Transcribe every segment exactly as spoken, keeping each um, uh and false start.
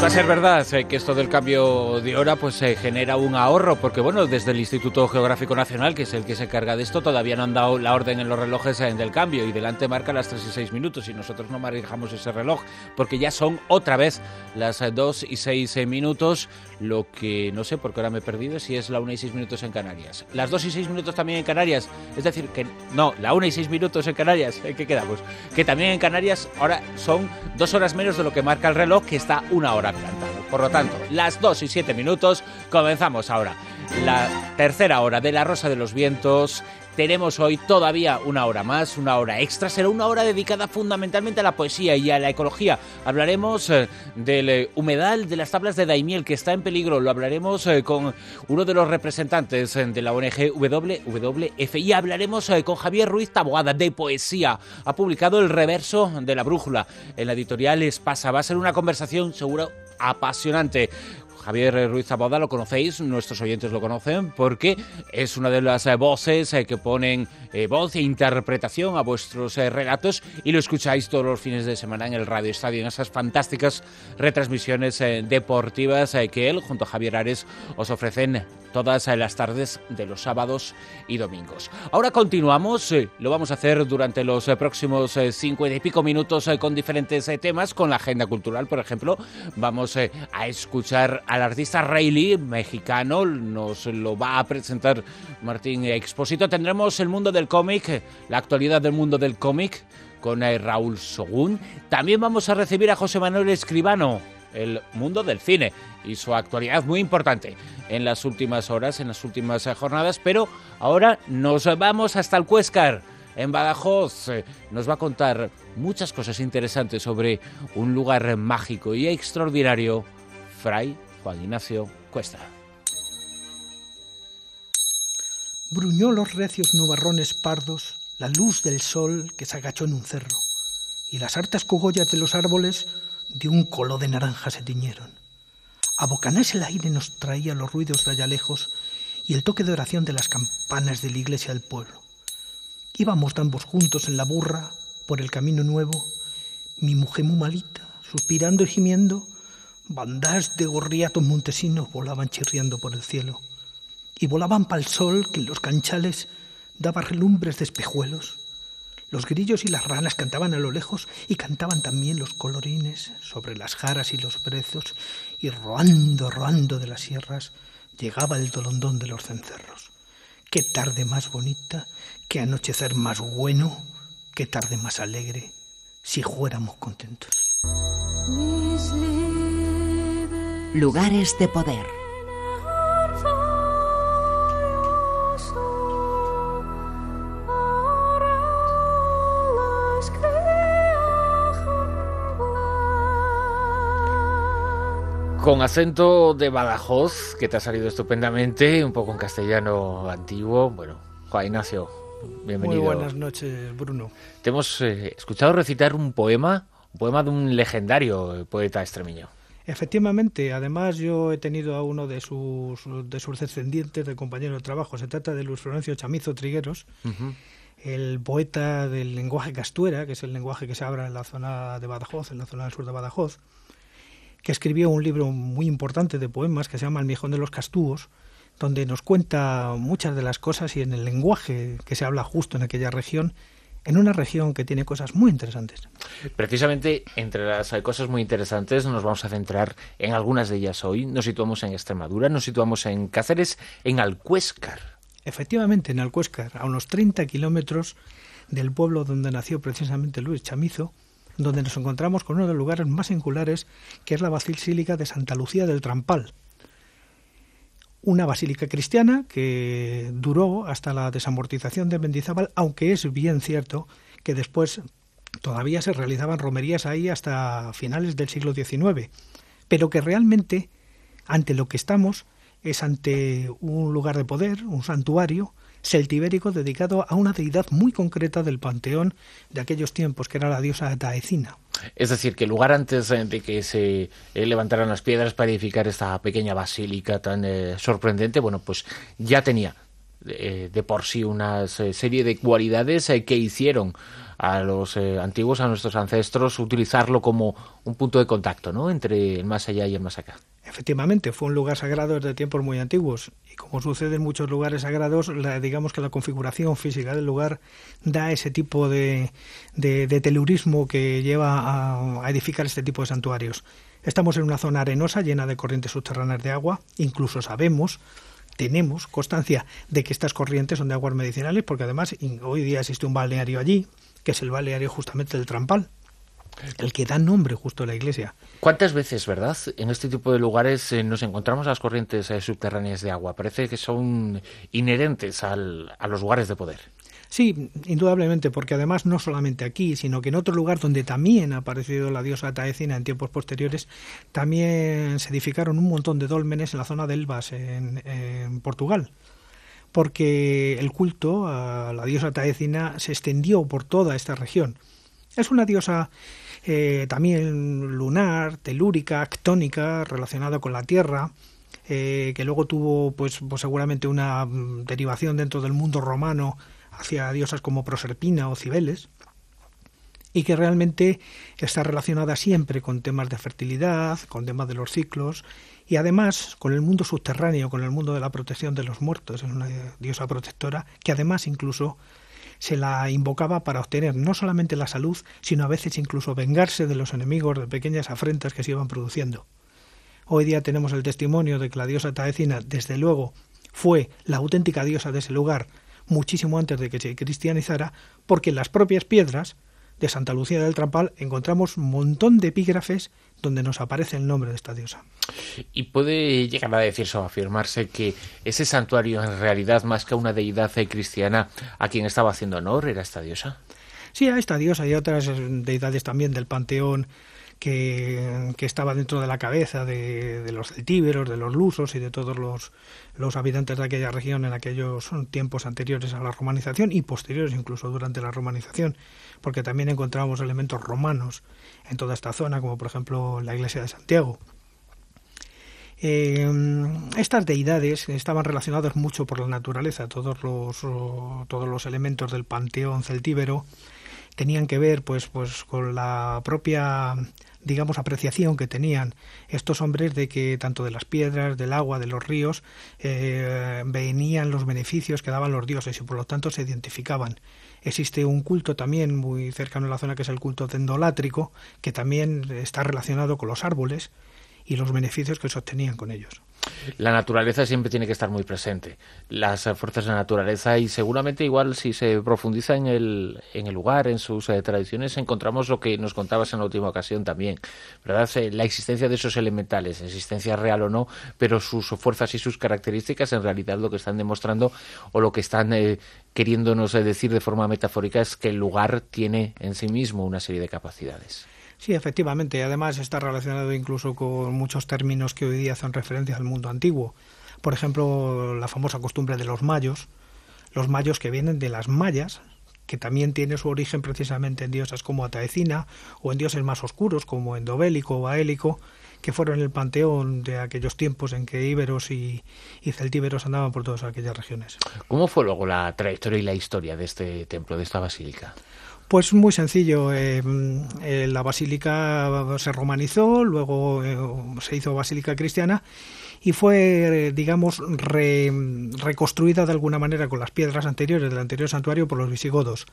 Vuelve a ser verdad eh, que esto del cambio de hora pues eh, genera un ahorro, porque bueno, desde el Instituto Geográfico Nacional, que es el que se encarga de esto, todavía no han dado la orden en los relojes eh, del cambio, y delante marca las tres y seis minutos y nosotros no manejamos ese reloj porque ya son otra vez las eh, dos y seis eh, minutos, lo que no sé porque ahora me he perdido si es la una y seis minutos en Canarias. Las dos y seis minutos también en Canarias, es decir, que no, la una y seis minutos en Canarias, ¿eh? ¿Qué quedamos? Que también en Canarias ahora son dos horas menos de lo que marca el reloj, que está una hora adelantado. Por lo tanto, las dos y siete minutos, comenzamos ahora la tercera hora de La Rosa de los Vientos. Tenemos hoy todavía una hora más, una hora extra. Será una hora dedicada fundamentalmente a la poesía y a la ecología. Hablaremos eh, del eh, humedal de las tablas de Daimiel, que está en peligro. Lo hablaremos eh, con uno de los representantes eh, de la O N G W W F. Y hablaremos eh, con Javier Ruiz Taboada, de poesía. Ha publicado El Reverso de la Brújula en la editorial Espasa. Va a ser una conversación seguro apasionante. Javier Ruiz Taboada lo conocéis, nuestros oyentes lo conocen, porque es una de las eh, voces eh, que ponen eh, voz e interpretación a vuestros eh, relatos, y lo escucháis todos los fines de semana en el Radio Estadio, en esas fantásticas retransmisiones eh, deportivas eh, que él, junto a Javier Ares, os ofrecen todas eh, las tardes de los sábados y domingos. Ahora continuamos, eh, lo vamos a hacer durante los eh, próximos eh, cincuenta y pico minutos eh, con diferentes eh, temas, con la agenda cultural, por ejemplo. Vamos eh, a escuchar al artista Rayleigh, mexicano, nos lo va a presentar Martín Expósito. Tendremos el mundo del cómic, la actualidad del mundo del cómic, con eh, Raúl Sogún. También vamos a recibir a José Manuel Escribano, el mundo del cine y su actualidad muy importante en las últimas horas, en las últimas eh, jornadas. Pero ahora nos vamos hasta el Cuéscar, en Badajoz. Eh, nos va a contar muchas cosas interesantes sobre un lugar mágico y extraordinario, Fray Juan Ignacio Cuesta. Bruñó los recios nubarrones pardos la luz del sol que se agachó en un cerro, y las hartas cogollas de los árboles de un color de naranja se tiñeron. A bocanás el aire nos traía los ruidos de allá lejos y el toque de oración de las campanas de la iglesia del pueblo. Íbamos ambos juntos en la burra por el camino nuevo, mi mujer muy malita, suspirando y gimiendo. Bandas de gorriatos montesinos volaban chirriando por el cielo, y volaban pa'l sol que en los canchales daba relumbres de espejuelos. Los grillos y las ranas cantaban a lo lejos, y cantaban también los colorines sobre las jaras y los brezos, y roando, roando de las sierras llegaba el dolondón de los cencerros. Qué tarde más bonita, qué anochecer más bueno, qué tarde más alegre, si fuéramos contentos. Lugares de poder. Con acento de Badajoz, que te ha salido estupendamente, un poco en castellano antiguo. Bueno, Juan Ignacio, bienvenido. Muy buenas noches, Bruno. Te hemos eh, escuchado recitar un poema, un poema de un legendario poeta extremeño. Efectivamente, además yo he tenido a uno de sus de sus descendientes, de compañero de trabajo. Se trata de Luis Florencio Chamizo Trigueros, uh-huh. el poeta del lenguaje castuera, que es el lenguaje que se habla en la zona de Badajoz, en la zona del sur de Badajoz, que escribió un libro muy importante de poemas que se llama El Mijón de los Castúos, donde nos cuenta muchas de las cosas y en el lenguaje que se habla justo en aquella región, en una región que tiene cosas muy interesantes. Precisamente entre las cosas muy interesantes nos vamos a centrar en algunas de ellas hoy. Nos situamos en Extremadura, nos situamos en Cáceres, en Alcuéscar. Efectivamente, en Alcuéscar, a unos treinta kilómetros del pueblo donde nació precisamente Luis Chamizo, donde nos encontramos con uno de los lugares más singulares, que es la Basílica de Santa Lucía del Trampal. Una basílica cristiana que duró hasta la desamortización de Mendizábal, aunque es bien cierto que después todavía se realizaban romerías ahí hasta finales del siglo diecinueve, pero que realmente ante lo que estamos es ante un lugar de poder, un santuario celtibérico dedicado a una deidad muy concreta del panteón de aquellos tiempos, que era la diosa Taecina. Es decir, que el lugar antes de que se eh, levantaran las piedras para edificar esta pequeña basílica tan eh, sorprendente, bueno, pues ya tenía eh, de por sí una serie de cualidades eh, que hicieron a los eh, antiguos, a nuestros ancestros, utilizarlo como un punto de contacto, ¿no?, entre el más allá y el más acá. Efectivamente, fue un lugar sagrado desde tiempos muy antiguos y como sucede en muchos lugares sagrados, la, digamos que la configuración física del lugar da ese tipo de, de, de telurismo que lleva a, a edificar este tipo de santuarios. Estamos en una zona arenosa llena de corrientes subterráneas de agua, incluso sabemos, tenemos constancia de que estas corrientes son de aguas medicinales porque además hoy día existe un balneario allí, que es el balneario justamente del Trampal, el que da nombre justo a la iglesia. ¿Cuántas veces, verdad, en este tipo de lugares eh, nos encontramos las corrientes eh, subterráneas de agua? Parece que son inherentes al, a los lugares de poder. Sí, indudablemente, porque además no solamente aquí, sino que en otro lugar donde también ha aparecido la diosa Taecina en tiempos posteriores, también se edificaron un montón de dólmenes en la zona de Elvas, en, en Portugal, porque el culto a la diosa Taecina se extendió por toda esta región. Es una diosa eh, también lunar, telúrica, actónica, relacionada con la tierra, eh, que luego tuvo pues, pues seguramente una mm, derivación dentro del mundo romano hacia diosas como Proserpina o Cibeles, y que realmente está relacionada siempre con temas de fertilidad, con temas de los ciclos, y además con el mundo subterráneo, con el mundo de la protección de los muertos. Es una diosa protectora que además incluso se la invocaba para obtener no solamente la salud, sino a veces incluso vengarse de los enemigos de pequeñas afrentas que se iban produciendo. Hoy día tenemos el testimonio de que la diosa Taecina, desde luego, fue la auténtica diosa de ese lugar muchísimo antes de que se cristianizara, porque en las propias piedras de Santa Lucía del Trampal encontramos un montón de epígrafes donde nos aparece el nombre de esta diosa. ¿Y puede llegar a decirse o afirmarse que ese santuario en realidad, más que una deidad cristiana, a quien estaba haciendo honor era esta diosa? Sí, a esta diosa y a otras deidades también del panteón que, que estaba dentro de la cabeza de, de los celtíberos, de los lusos y de todos los, los habitantes de aquella región en aquellos tiempos anteriores a la romanización y posteriores incluso durante la romanización, porque también encontramos elementos romanos en toda esta zona, como por ejemplo la iglesia de Santiago. Eh, estas deidades estaban relacionadas mucho por la naturaleza. Todos los, todos los elementos del panteón celtíbero tenían que ver pues, pues con la propia, digamos, apreciación que tenían estos hombres de que tanto de las piedras, del agua, de los ríos, eh, venían los beneficios que daban los dioses y por lo tanto se identificaban. Existe un culto también muy cercano a la zona que es el culto dendolátrico, que también está relacionado con los árboles y los beneficios que se obtenían con ellos. La naturaleza siempre tiene que estar muy presente, las fuerzas de la naturaleza, y seguramente igual si se profundiza en el, en el lugar, en sus eh, tradiciones, encontramos lo que nos contabas en la última ocasión también, ¿verdad? Eh, la existencia de esos elementales, existencia real o no, pero sus fuerzas y sus características en realidad lo que están demostrando o lo que están eh, queriéndonos decir de forma metafórica es que el lugar tiene en sí mismo una serie de capacidades. Sí, efectivamente. Además está relacionado incluso con muchos términos que hoy día hacen referencia al mundo antiguo. Por ejemplo, la famosa costumbre de los mayos. Los mayos que vienen de las mayas, que también tiene su origen precisamente en diosas como Taecina o en dioses más oscuros como Endobélico o Aélico, que fueron el panteón de aquellos tiempos en que íberos y, y celtíberos andaban por todas aquellas regiones. ¿Cómo fue luego la trayectoria y la historia de este templo, de esta basílica? Pues muy sencillo, eh, eh, la basílica se romanizó, luego eh, se hizo basílica cristiana y fue, eh, digamos, re, reconstruida de alguna manera con las piedras anteriores del anterior santuario por los visigodos.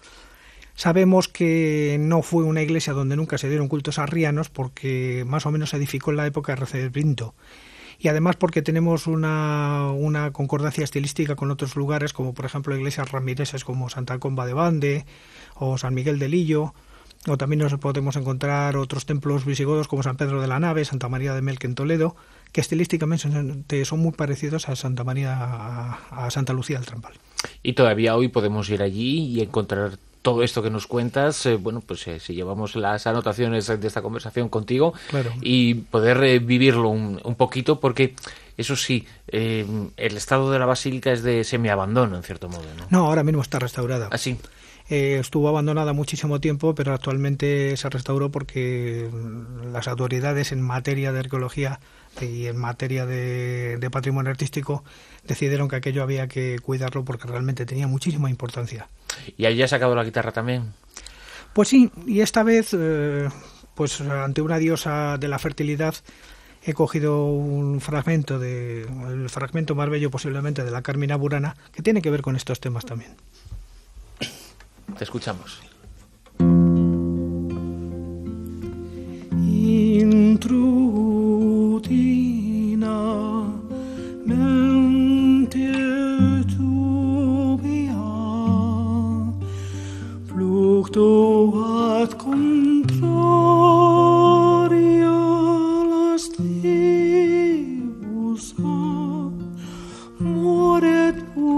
Sabemos que no fue una iglesia donde nunca se dieron cultos arrianos porque más o menos se edificó en la época de Recebrinto. Y además porque tenemos una, una concordancia estilística con otros lugares, como por ejemplo iglesias ramireses como Santa Comba de Bande o San Miguel de Lillo, o también nos podemos encontrar otros templos visigodos como San Pedro de la Nave, Santa María de Melque en Toledo, que estilísticamente son muy parecidos a Santa María, a, a Santa Lucía del Trampal. Y todavía hoy podemos ir allí y encontrar todo esto que nos cuentas, eh, bueno, pues eh, si llevamos las anotaciones de esta conversación contigo, claro, y poder eh, vivirlo un, un poquito, porque eso sí, eh, el estado de la basílica es de semiabandono, en cierto modo, ¿no? No, ahora mismo está restaurada. ¿Ah, sí? Eh, estuvo abandonada muchísimo tiempo, pero actualmente se restauró porque las autoridades en materia de arqueología y en materia de, de patrimonio artístico decidieron que aquello había que cuidarlo porque realmente tenía muchísima importancia. ¿Y allí has sacado la guitarra también? Pues sí, y esta vez, eh, pues ante una diosa de la fertilidad, he cogido un fragmento, de, el fragmento más bello posiblemente de la Carmina Burana, que tiene que ver con estos temas también. Te escuchamos. Intrutina mente tubia flucto ad contraria lastibusa moret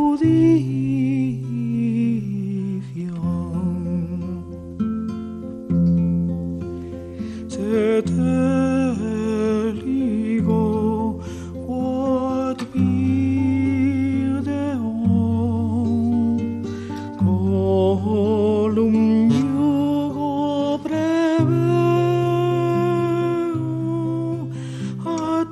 pudifiam se te ligo quod video colum iugo preveo ad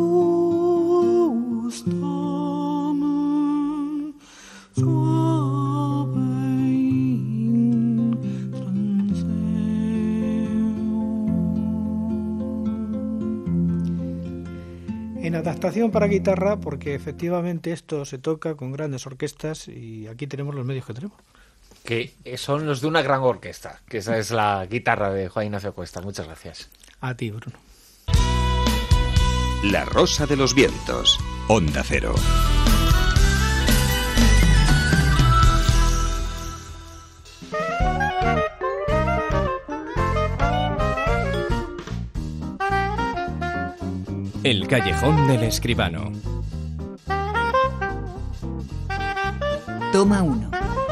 justam suave in En adaptación para guitarra, porque efectivamente esto se toca con grandes orquestas y aquí tenemos los medios que tenemos. Que son los de una gran orquesta, que esa es la guitarra de Juan Ignacio Cuesta. Muchas gracias. A ti, Bruno. La Rosa de los Vientos, Onda Cero. El callejón del escribano. Toma uno.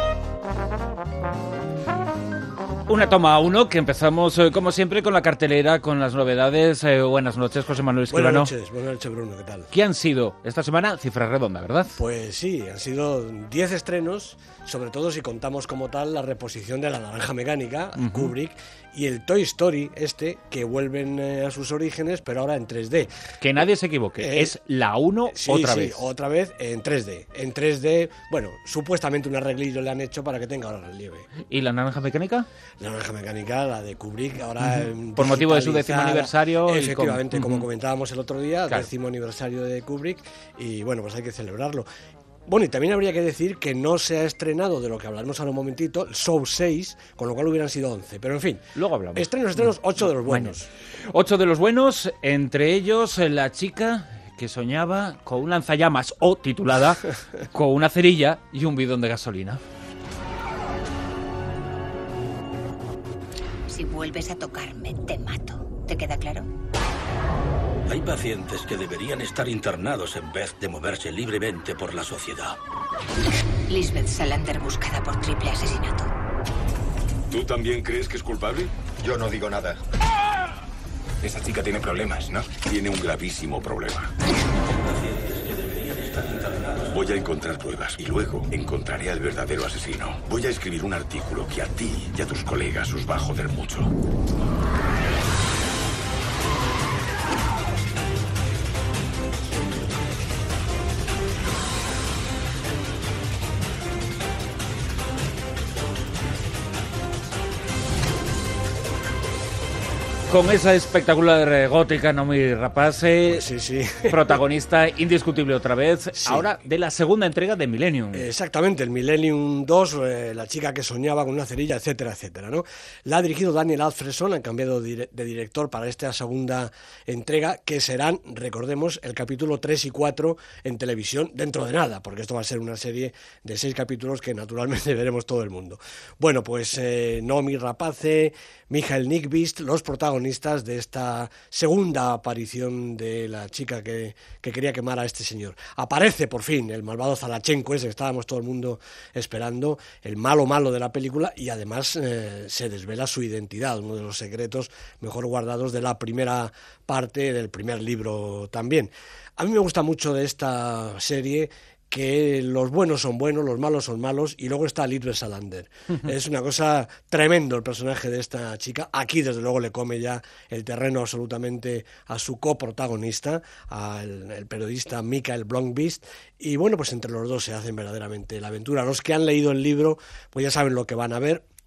Una toma a uno, que empezamos eh, como siempre con la cartelera, con las novedades. Eh, buenas noches, José Manuel Escribano. Buenas noches, buenas noches, Bruno, ¿qué tal? ¿Qué han sido esta semana? Cifra redonda, ¿verdad? Pues sí, han sido diez estrenos, sobre todo si contamos como tal la reposición de La Naranja Mecánica, uh-huh. Kubrick, y el Toy Story este, que vuelven eh, a sus orígenes, pero ahora en tres D. Que nadie se equivoque, eh, es la uno sí, otra sí, vez. otra vez en tres D. En tres D, bueno, supuestamente un arreglillo le han hecho para que tenga ahora relieve. ¿Y La Naranja Mecánica? La Naranja Mecánica, la de Kubrick, ahora uh-huh. Por motivo de su décimo aniversario. Efectivamente, y con... como uh-huh. comentábamos el otro día, claro. décimo aniversario de Kubrick, y bueno, pues hay que celebrarlo. Bueno, y también habría que decir que no se ha estrenado, de lo que hablaremos ahora un momentito, el Show seis, con lo cual hubieran sido once. Pero en fin, luego hablamos. Estrenos, estrenos, ocho de los buenos. ocho de los buenos, entre ellos la chica que soñaba con un lanzallamas, o titulada con una cerilla y un bidón de gasolina. Si vuelves a tocarme, te mato. ¿Te queda claro? Hay pacientes que deberían estar internados en vez de moverse libremente por la sociedad. Lisbeth Salander buscada por triple asesinato. ¿Tú también crees que es culpable? Yo no digo nada. Esa chica tiene problemas, ¿no? Tiene un gravísimo problema. Voy a encontrar pruebas y luego encontraré al verdadero asesino. Voy a escribir un artículo que a ti y a tus colegas os va a joder mucho. Con esa espectacular gótica, no muy rapaz, pues sí, sí. protagonista indiscutible otra vez, sí. ahora de la segunda entrega de Millennium. Exactamente, el Millennium dos, eh, la chica que soñaba con una cerilla, etcétera, etcétera, ¿no? La ha dirigido Daniel Alfredson, han cambiado de director para esta segunda entrega, que serán, recordemos, el capítulo tres y cuatro en televisión dentro de nada, porque esto va a ser una serie de seis capítulos que naturalmente veremos todo el mundo. Bueno, pues eh, Noomi Rapace, Michael Nyqvist, los protagonistas de esta segunda aparición de la chica que, que quería quemar a este señor. Aparece por fin el malvado Zalachenko, ese que estábamos todo el mundo esperando, el malo malo de la película, y además eh, se desvela su identidad, uno de los secretos mejor guardados de la primera parte del primer libro también. A mí me gusta mucho de esta serie que los buenos son buenos, los malos son malos, y luego está Lisbeth Salander. Uh-huh. Es una cosa tremendo el personaje de esta chica. Aquí, desde luego, le come ya el terreno absolutamente a su coprotagonista, al el periodista Michael Blomqvist, y bueno, pues entre los dos se hacen verdaderamente la aventura. Los que han leído el libro, pues ya saben lo que van a ver.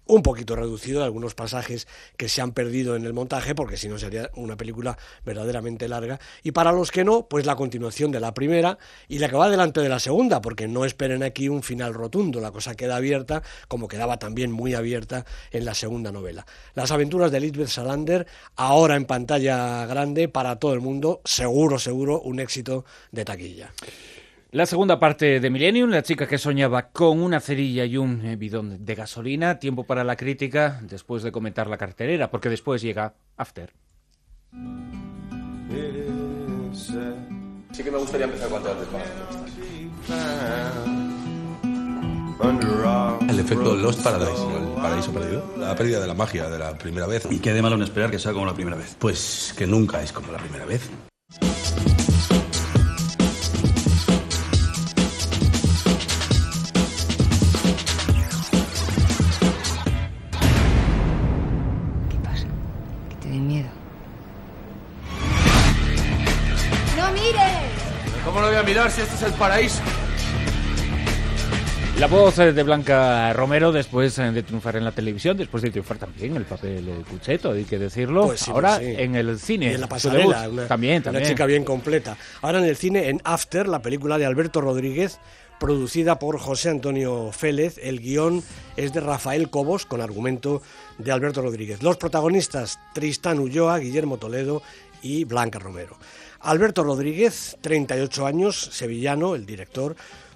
un poquito reducido, algunos pasajes que se han perdido en el montaje, porque si no sería una película verdaderamente larga. Y para los que no, pues la continuación de la primera y la que va delante de la segunda, porque no esperen aquí un final rotundo, la cosa queda abierta, como quedaba también muy abierta en la segunda novela. Las aventuras de Lisbeth Salander, ahora en pantalla grande para todo el mundo, seguro, seguro, un éxito de taquilla. La segunda parte de Millennium, la chica que soñaba con una cerilla y un bidón de gasolina. Tiempo para la crítica después de comentar la cartelera, porque después llega After. Sí que me gustaría empezar cuanto antes con las entrevistas. El efecto Lost Paradise, el paraíso perdido, la pérdida de la magia de la primera vez. ¿Y qué de malo en esperar que sea como la primera vez? Pues que nunca es como la primera vez. ¿Cómo lo voy a mirar si este es el paraíso? La voz de Blanca Romero después de triunfar en la televisión, después de triunfar también en el papel de Cucheto, hay que decirlo. Pues sí, ahora pues sí. En el cine. Y en la pasarela, una, también, también. Una chica bien completa. Ahora en el cine, en After, la película de Alberto Rodríguez, producida por José Antonio Félez. El guión es de Rafael Cobos, con argumento de Alberto Rodríguez. Los protagonistas, Tristán Ulloa, Guillermo Toledo y Blanca Romero. Alberto Rodríguez, treinta y ocho años, sevillano, el director,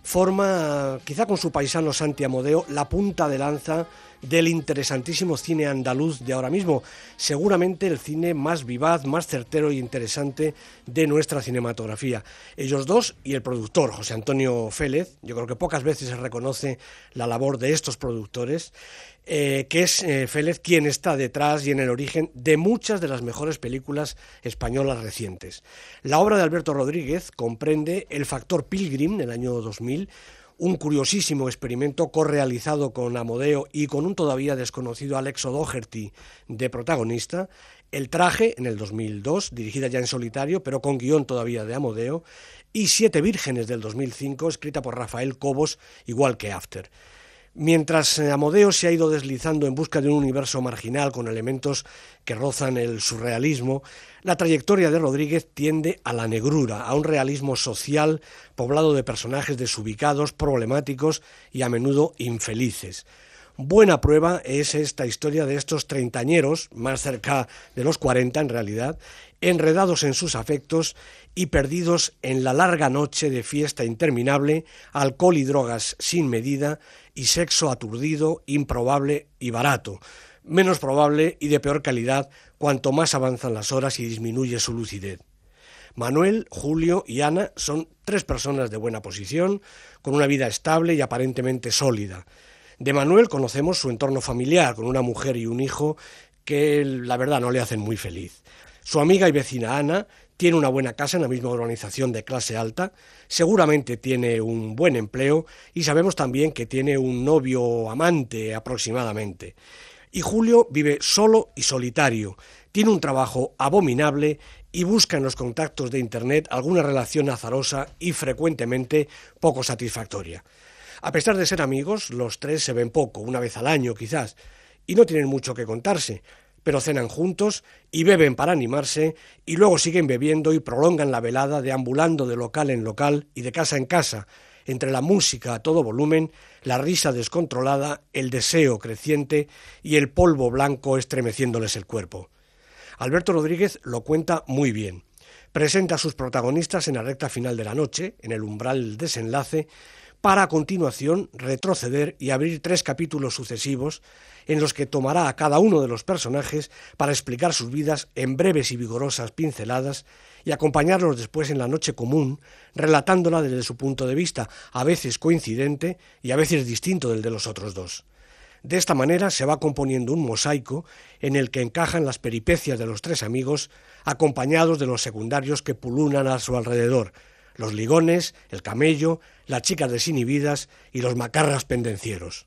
forma, quizá con su paisano Santi Amodeo, la punta de lanza del interesantísimo cine andaluz de ahora mismo, seguramente el cine más vivaz, más certero e interesante de nuestra cinematografía. Ellos dos y el productor, José Antonio Félez, yo creo que pocas veces se reconoce la labor de estos productores, eh, que es eh, Félez quien está detrás y en el origen de muchas de las mejores películas españolas recientes. La obra de Alberto Rodríguez comprende El factor Pilgrim, en el año dos mil, un curiosísimo experimento correalizado con Amodeo y con un todavía desconocido Alex O'Doherty de protagonista, El traje, en el dos mil dos, dirigida ya en solitario, pero con guión todavía de Amodeo, y Siete vírgenes del dos mil cinco, escrita por Rafael Cobos, igual que After. Mientras Amodeo se ha ido deslizando en busca de un universo marginal con elementos que rozan el surrealismo, la trayectoria de Rodríguez tiende a la negrura, a un realismo social poblado de personajes desubicados, problemáticos y a menudo infelices. Buena prueba es esta historia de estos treintañeros, más cerca de los cuarenta en realidad, enredados en sus afectos y perdidos en la larga noche de fiesta interminable, alcohol y drogas sin medida y sexo aturdido, improbable y barato, menos probable y de peor calidad cuanto más avanzan las horas y disminuye su lucidez. Manuel, Julio y Ana son tres personas de buena posición, con una vida estable y aparentemente sólida. De Manuel conocemos su entorno familiar, con una mujer y un hijo que la verdad no le hacen muy feliz. Su amiga y vecina Ana tiene una buena casa en la misma urbanización de clase alta, seguramente tiene un buen empleo y sabemos también que tiene un novio amante aproximadamente. Y Julio vive solo y solitario, tiene un trabajo abominable y busca en los contactos de Internet alguna relación azarosa y frecuentemente poco satisfactoria. A pesar de ser amigos, los tres se ven poco, una vez al año quizás, y no tienen mucho que contarse, pero cenan juntos y beben para animarse y luego siguen bebiendo y prolongan la velada deambulando de local en local y de casa en casa, entre la música a todo volumen, la risa descontrolada, el deseo creciente y el polvo blanco estremeciéndoles el cuerpo. Alberto Rodríguez lo cuenta muy bien. Presenta a sus protagonistas en la recta final de la noche, en el umbral del desenlace, para a continuación retroceder y abrir tres capítulos sucesivos en los que tomará a cada uno de los personajes para explicar sus vidas en breves y vigorosas pinceladas y acompañarlos después en la noche común, relatándola desde su punto de vista, a veces coincidente y a veces distinto del de los otros dos. De esta manera se va componiendo un mosaico en el que encajan las peripecias de los tres amigos, acompañados de los secundarios que pululan a su alrededor, los ligones, el camello, las chicas desinhibidas y los macarras pendencieros.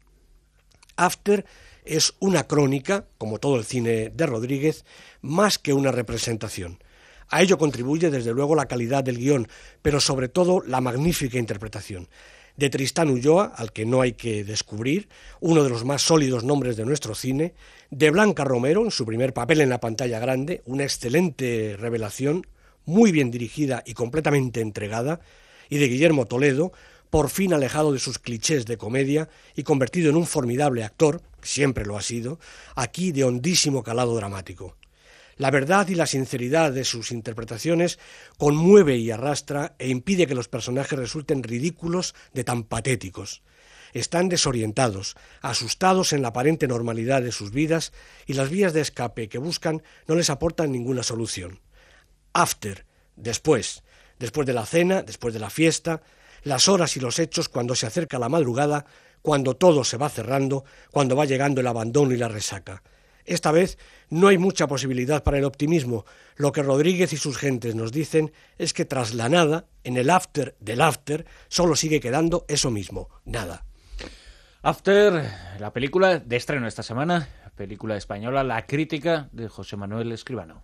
After es una crónica, como todo el cine de Rodríguez, más que una representación. A ello contribuye desde luego la calidad del guión, pero sobre todo la magnífica interpretación. de Tristán Ulloa, al que no hay que descubrir, uno de los más sólidos nombres de nuestro cine, de Blanca Romero, en su primer papel en la pantalla grande, una excelente revelación, muy bien dirigida y completamente entregada, y de Guillermo Toledo, por fin alejado de sus clichés de comedia y convertido en un formidable actor, siempre lo ha sido, aquí de hondísimo calado dramático. La verdad y la sinceridad de sus interpretaciones conmueve y arrastra e impide que los personajes resulten ridículos de tan patéticos. Están desorientados, asustados en la aparente normalidad de sus vidas y las vías de escape que buscan no les aportan ninguna solución. After, después, después de la cena, después de la fiesta, las horas y los hechos cuando se acerca la madrugada, cuando todo se va cerrando, cuando va llegando el abandono y la resaca. Esta vez no hay mucha posibilidad para el optimismo. Lo que Rodríguez y sus gentes nos dicen es que tras la nada, en el after del after, solo sigue quedando eso mismo, nada. After, la película de estreno esta semana, película española, La crítica de José Manuel Escribano.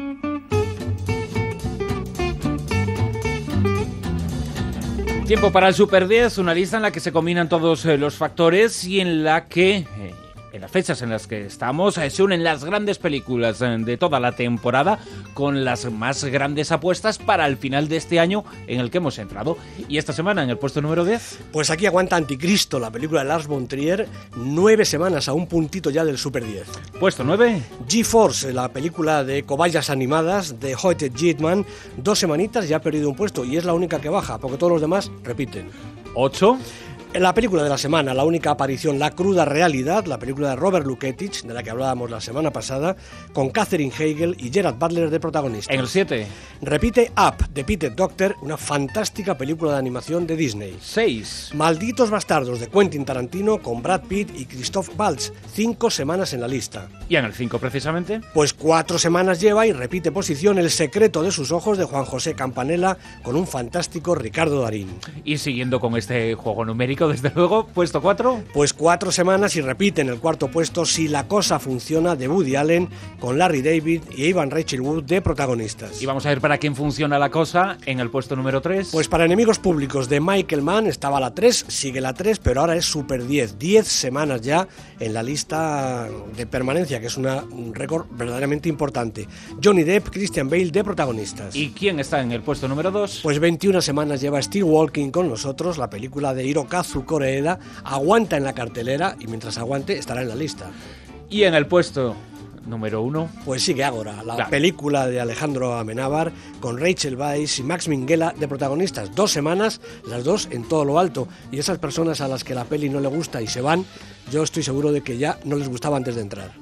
Tiempo para el Super diez, una lista en la que se combinan todos los factores y en la que, eh, en las fechas en las que estamos, eh, se unen las grandes películas eh, de toda la temporada con las más grandes apuestas para el final de este año en el que hemos entrado. Y esta semana, en el puesto número diez... Pues aquí aguanta Anticristo, la película de Lars von Trier, nueve semanas a un puntito ya del Super diez. Puesto nueve... G-Force, la película de cobayas animadas de Hoyte Gittman, dos semanitas ya ha perdido un puesto y es la única que baja, porque todos los demás repiten. ocho... En la película de la semana, la única aparición, La cruda realidad, la película de Robert Luketic, de la que hablábamos la semana pasada, con Katherine Heigl y Gerard Butler de protagonistas. En el siete. Repite Up, de Peter Docter, una fantástica película de animación de Disney. seis. Malditos bastardos, de Quentin Tarantino, con Brad Pitt y Christoph Waltz, cinco semanas en la lista. ¿Y en el cinco precisamente? Pues cuatro semanas lleva y repite posición El secreto de sus ojos, de Juan José Campanella, con un fantástico Ricardo Darín. Y siguiendo con este juego numérico, desde luego, puesto cuatro. Pues cuatro semanas y repite en el cuarto puesto Si la cosa funciona, de Woody Allen, con Larry David y Evan Rachel Wood de protagonistas. Y vamos a ver para quién funciona la cosa en el puesto número tres. Pues para Enemigos públicos, de Michael Mann, estaba la tres, sigue la tres, pero ahora es Super diez. diez semanas ya en la lista de permanencia, que es una, un récord verdaderamente importante. Johnny Depp, Christian Bale de protagonistas. ¿Y quién está en el puesto número dos? Pues veintiuna semanas lleva Still Walking con nosotros, la película de Hirokazu Koreeda, aguanta en la cartelera y mientras aguante estará en la lista. Y en el puesto número uno, pues sigue Ágora, la claro. película de Alejandro Amenábar con Rachel Weisz y Max Minghella de protagonistas. Dos semanas, las dos en todo lo alto. Y esas personas a las que la peli no le gusta y se van, yo estoy seguro de que ya no les gustaba antes de entrar.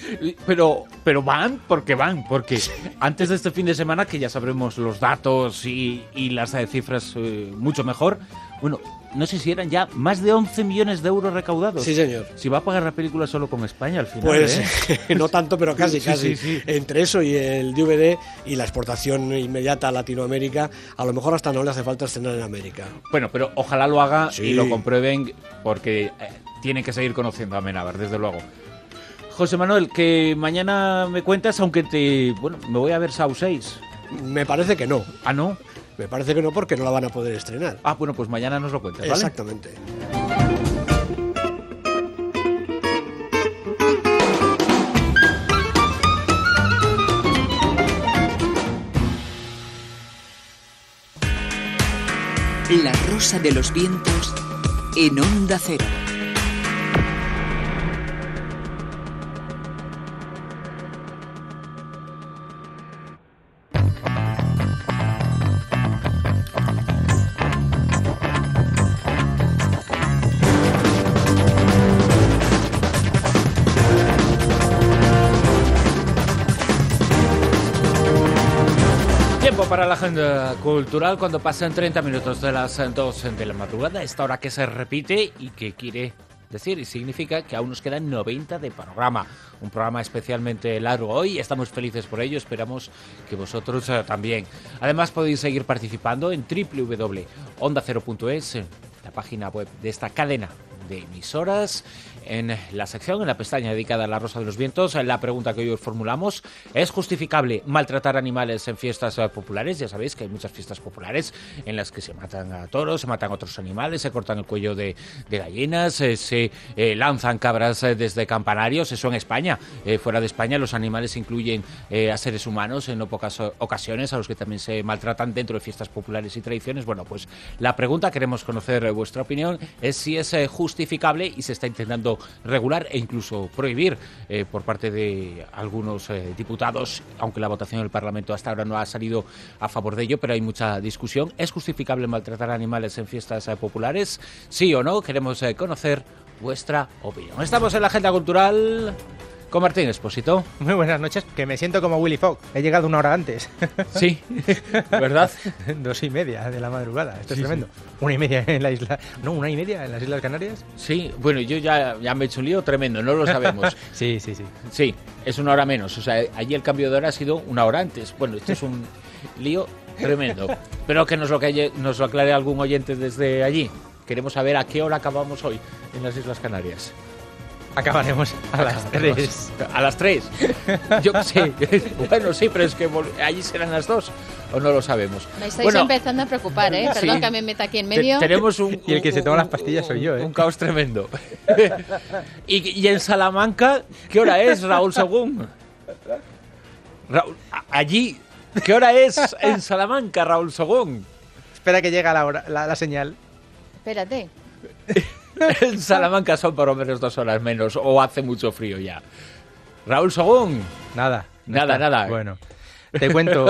pero, pero van porque van, porque antes de este fin de semana, que ya sabremos los datos y, y las eh, cifras eh, mucho mejor, bueno, no sé si eran ya más de once millones de euros recaudados. Sí, señor. Si va a pagar la película solo con España al final. Pues ¿eh? no tanto, pero casi, casi. Sí, sí, sí. Entre eso y el D V D y la exportación inmediata a Latinoamérica, a lo mejor hasta no le hace falta estrenar en América. Bueno, pero ojalá lo haga sí. y lo comprueben, porque eh, tienen que seguir conociendo a Amenábar, desde luego. José Manuel, que mañana me cuentas, aunque te... Bueno, me voy a ver Saw seis. Me parece que no. ¿Ah, no? Me parece que no, porque no la van a poder estrenar. Ah, bueno, pues mañana nos lo cuentas, ¿vale? Exactamente. La rosa de los vientos en Onda Cero. Para la agenda cultural, cuando pasan treinta minutos de las dos de la madrugada, esta hora que se repite y que quiere decir y significa que aún nos quedan noventa de programa, un programa especialmente largo hoy, estamos felices por ello, esperamos que vosotros eh, también. Además podéis seguir participando en doble u doble u doble u punto onda cero punto es, la página web de esta cadena de emisoras. En la sección, en la pestaña dedicada a la Rosa de los Vientos, la pregunta que hoy os formulamos: ¿es justificable maltratar animales en fiestas eh, populares? Ya sabéis que hay muchas fiestas populares en las que se matan a toros, se matan a otros animales, se cortan el cuello de, de gallinas, eh, se eh, lanzan cabras eh, desde campanarios. Eso en España. Eh, fuera de España los animales incluyen eh, a seres humanos en no pocas ocasiones, a los que también se maltratan dentro de fiestas populares y tradiciones. Bueno, pues la pregunta, queremos conocer eh, vuestra opinión, es si es eh, justificable y se está intentando regular e incluso prohibir eh, por parte de algunos eh, diputados, aunque la votación del Parlamento hasta ahora no ha salido a favor de ello, pero hay mucha discusión. ¿Es justificable maltratar animales en fiestas eh, populares? ¿Sí o no? Queremos eh, conocer vuestra opinión. Estamos en la agenda cultural con Martín Expósito. Muy buenas noches, que me siento como Willy Fogg. He llegado una hora antes. Sí, ¿verdad? Dos y media de la madrugada. Esto es sí, tremendo. Sí. Una y media en la isla... No, una y media en las Islas Canarias. Sí, bueno, yo ya, ya me he hecho un lío tremendo, no lo sabemos. Sí, sí, sí. Sí, es una hora menos. O sea, allí el cambio de hora ha sido una hora antes. Bueno, esto es un lío tremendo. Pero que nos lo, que nos lo aclare algún oyente desde allí. Queremos saber a qué hora acabamos hoy en las Islas Canarias. Acabaremos a las tres. ¿A las tres? Yo sí. Bueno, sí, pero es que allí serán las dos. ¿O no lo sabemos? Me estáis bueno, empezando a preocupar, ¿eh? Perdón sí. que me meta aquí en medio. Te, tenemos un, y el que un, se toma un, las pastillas soy yo, ¿eh? Un caos tremendo. y, y en Salamanca, ¿qué hora es, Raúl Según? Raúl, allí, ¿qué hora es en Salamanca, Raúl Según? Espera que llegue la, hora, la, la señal. Espérate. En Salamanca son por lo menos dos horas menos, o hace mucho frío ya. Raúl Según. Nada. Nada, está. nada. Bueno, te cuento,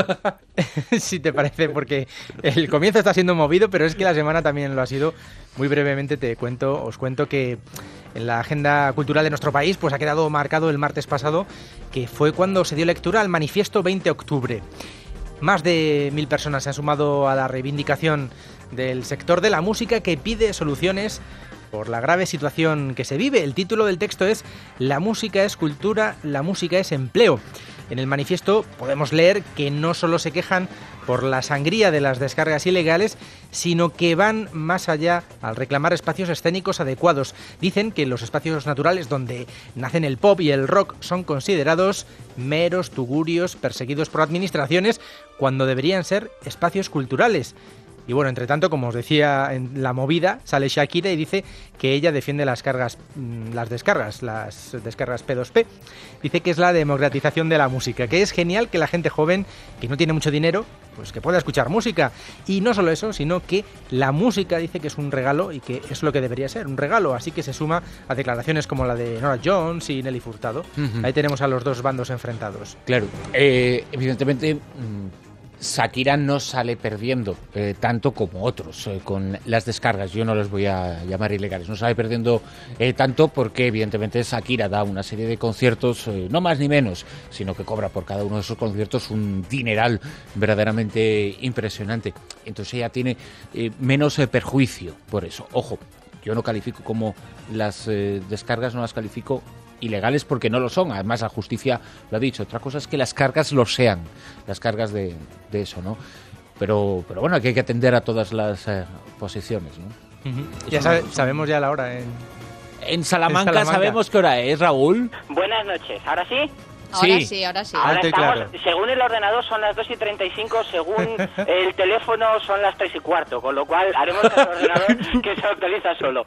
si te parece, porque el comienzo está siendo movido, pero es que la semana también lo ha sido. Muy brevemente te cuento, os cuento que en la agenda cultural de nuestro país pues ha quedado marcado el martes pasado, que fue cuando se dio lectura al Manifiesto veinte de octubre. Más de mil personas se han sumado a la reivindicación del sector de la música, que pide soluciones por la grave situación que se vive. El título del texto es «La música es cultura, la música es empleo». En el manifiesto podemos leer que no solo se quejan por la sangría de las descargas ilegales, sino que van más allá al reclamar espacios escénicos adecuados. Dicen que los espacios naturales donde nacen el pop y el rock son considerados meros tugurios perseguidos por administraciones, cuando deberían ser espacios culturales. Y bueno, entre tanto, como os decía, en la movida sale Shakira y dice que ella defiende las cargas, las descargas, las descargas P dos P. Dice que es la democratización de la música, que es genial que la gente joven, que no tiene mucho dinero, pues que pueda escuchar música. Y no solo eso, sino que la música, dice que es un regalo y que es lo que debería ser, un regalo. Así que se suma a declaraciones como la de Norah Jones y Nelly Furtado. Uh-huh. Ahí tenemos a los dos bandos enfrentados. Claro, eh, evidentemente... Mmm... Shakira no sale perdiendo eh, tanto como otros eh, con las descargas. Yo no los voy a llamar ilegales. No sale perdiendo eh, tanto porque evidentemente Shakira da una serie de conciertos, eh, no más ni menos, sino que cobra por cada uno de esos conciertos un dineral verdaderamente impresionante. Entonces ella tiene eh, menos eh, perjuicio por eso. Ojo, yo no califico como las eh, descargas, no las califico ilegales porque no lo son. Además la justicia lo ha dicho. Otra cosa es que las cargas lo sean, las cargas de, de eso, ¿no? Pero pero bueno, aquí hay que atender a todas las eh, posiciones, ¿no? Uh-huh. Ya sabe, sabemos ya la hora en... en Salamanca. En Salamanca sabemos qué hora es, Raúl. Buenas noches, ¿ahora sí? Ahora sí, sí, ahora sí. Ahora Alto y estamos, claro. Según el ordenador son las dos y treinta y cinco, según el teléfono son las tres y cuarto, con lo cual haremos el ordenador que se actualiza solo.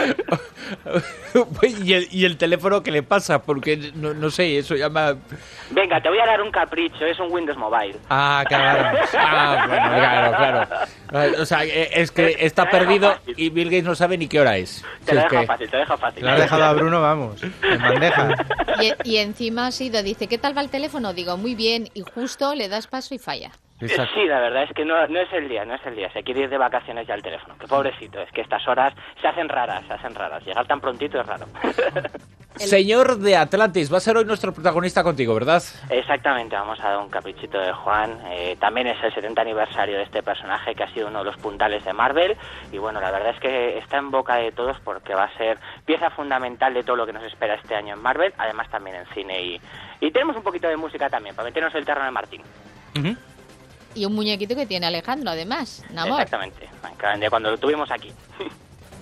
¿Y el, ¿Y el teléfono qué le pasa? Porque no, no sé, eso llama... Venga, te voy a dar un capricho, es un Windows Mobile. Ah, claro. Ah, bueno, claro, claro. O sea, es que está perdido y Bill Gates no sabe ni qué hora es. Te lo es dejo que... fácil, te lo dejo fácil. Lo has dejado a Bruno, vamos, en bandeja. Y, y encima ha sido, dice, ¿qué tal va el teléfono? Digo, muy bien, y justo le das paso y falla. Exacto. Sí, la verdad es que no, no es el día, no es el día. Se quiere ir de vacaciones ya el teléfono. Qué pobrecito, es que estas horas se hacen raras, se hacen raras. Llegar tan prontito es raro. Señor de Atlantis, va a ser hoy nuestro protagonista contigo, ¿verdad? Exactamente, vamos a dar un caprichito de Juan. Eh, también es el setenta aniversario de este personaje que ha sido uno de los puntales de Marvel. Y bueno, la verdad es que está en boca de todos porque va a ser pieza fundamental de todo lo que nos espera este año en Marvel. Además también en cine y, y tenemos un poquito de música también, para meternos el terreno de Martín. Uh-huh. Y un muñequito que tiene Alejandro, además, Namor. Exactamente, de cuando lo tuvimos aquí.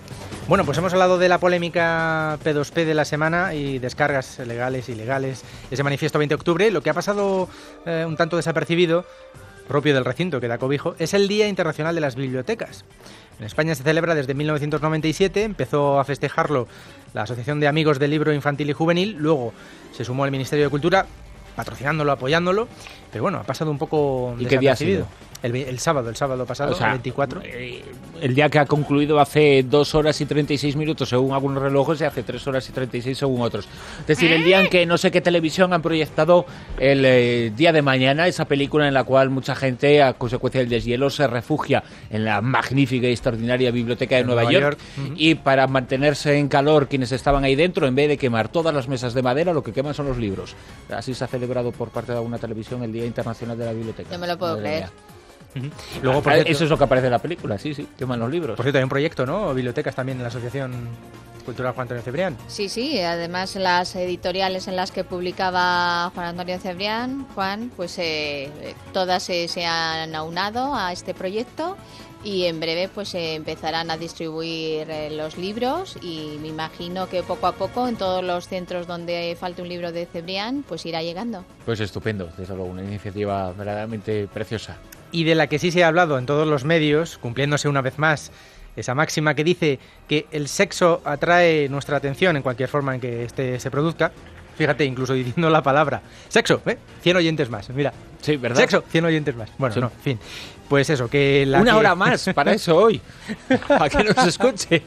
Bueno, pues hemos hablado de la polémica P dos P de la semana y descargas legales e ilegales, ese manifiesto veinte de octubre. Lo que ha pasado eh, un tanto desapercibido, propio del recinto que da cobijo, es el Día Internacional de las Bibliotecas. En España se celebra desde mil novecientos noventa y siete, empezó a festejarlo la Asociación de Amigos del Libro Infantil y Juvenil, luego se sumó el Ministerio de Cultura, patrocinándolo, apoyándolo, pero bueno, ha pasado un poco desapercibido. ¿Y qué día ha sido? El, el sábado, el sábado pasado, o sea, el veinticuatro. Eh, el día que ha concluido hace dos horas y treinta y seis minutos según algunos relojes y hace tres horas y treinta y seis según otros. Es decir, el día en que no sé qué televisión han proyectado el eh, día de mañana, esa película en la cual mucha gente, a consecuencia del deshielo, se refugia en la magnífica y extraordinaria biblioteca de Nueva, Nueva York, York. Uh-huh. Y para mantenerse en calor quienes estaban ahí dentro, en vez de quemar todas las mesas de madera, lo que queman son los libros. Así se ha celebrado por parte de alguna televisión el Día Internacional de la Biblioteca. No me lo puedo Madre creer. mía. Uh-huh. Luego, por ah, cierto, eso es lo que aparece en la película, sí, sí, queman los libros. Por cierto, hay un proyecto, ¿no? Bibliotecas también en la Asociación Cultural Juan Antonio Cebrián. Sí, sí, además las editoriales en las que publicaba Juan Antonio Cebrián, Juan, pues eh, todas eh, se han aunado a este proyecto y en breve pues eh, empezarán a distribuir eh, los libros y me imagino que poco a poco en todos los centros donde falte un libro de Cebrián pues irá llegando. Pues estupendo, desde luego, una iniciativa verdaderamente preciosa. Y de la que sí se ha hablado en todos los medios, cumpliéndose una vez más esa máxima que dice que el sexo atrae nuestra atención en cualquier forma en que este se produzca. Fíjate, incluso diciendo la palabra sexo, ¿eh? cien oyentes más, mira. Sí, ¿verdad? Sexo, cien oyentes más. Bueno, sí. no, en fin. Pues eso, que la Una que... hora más para eso hoy, para que nos escuche.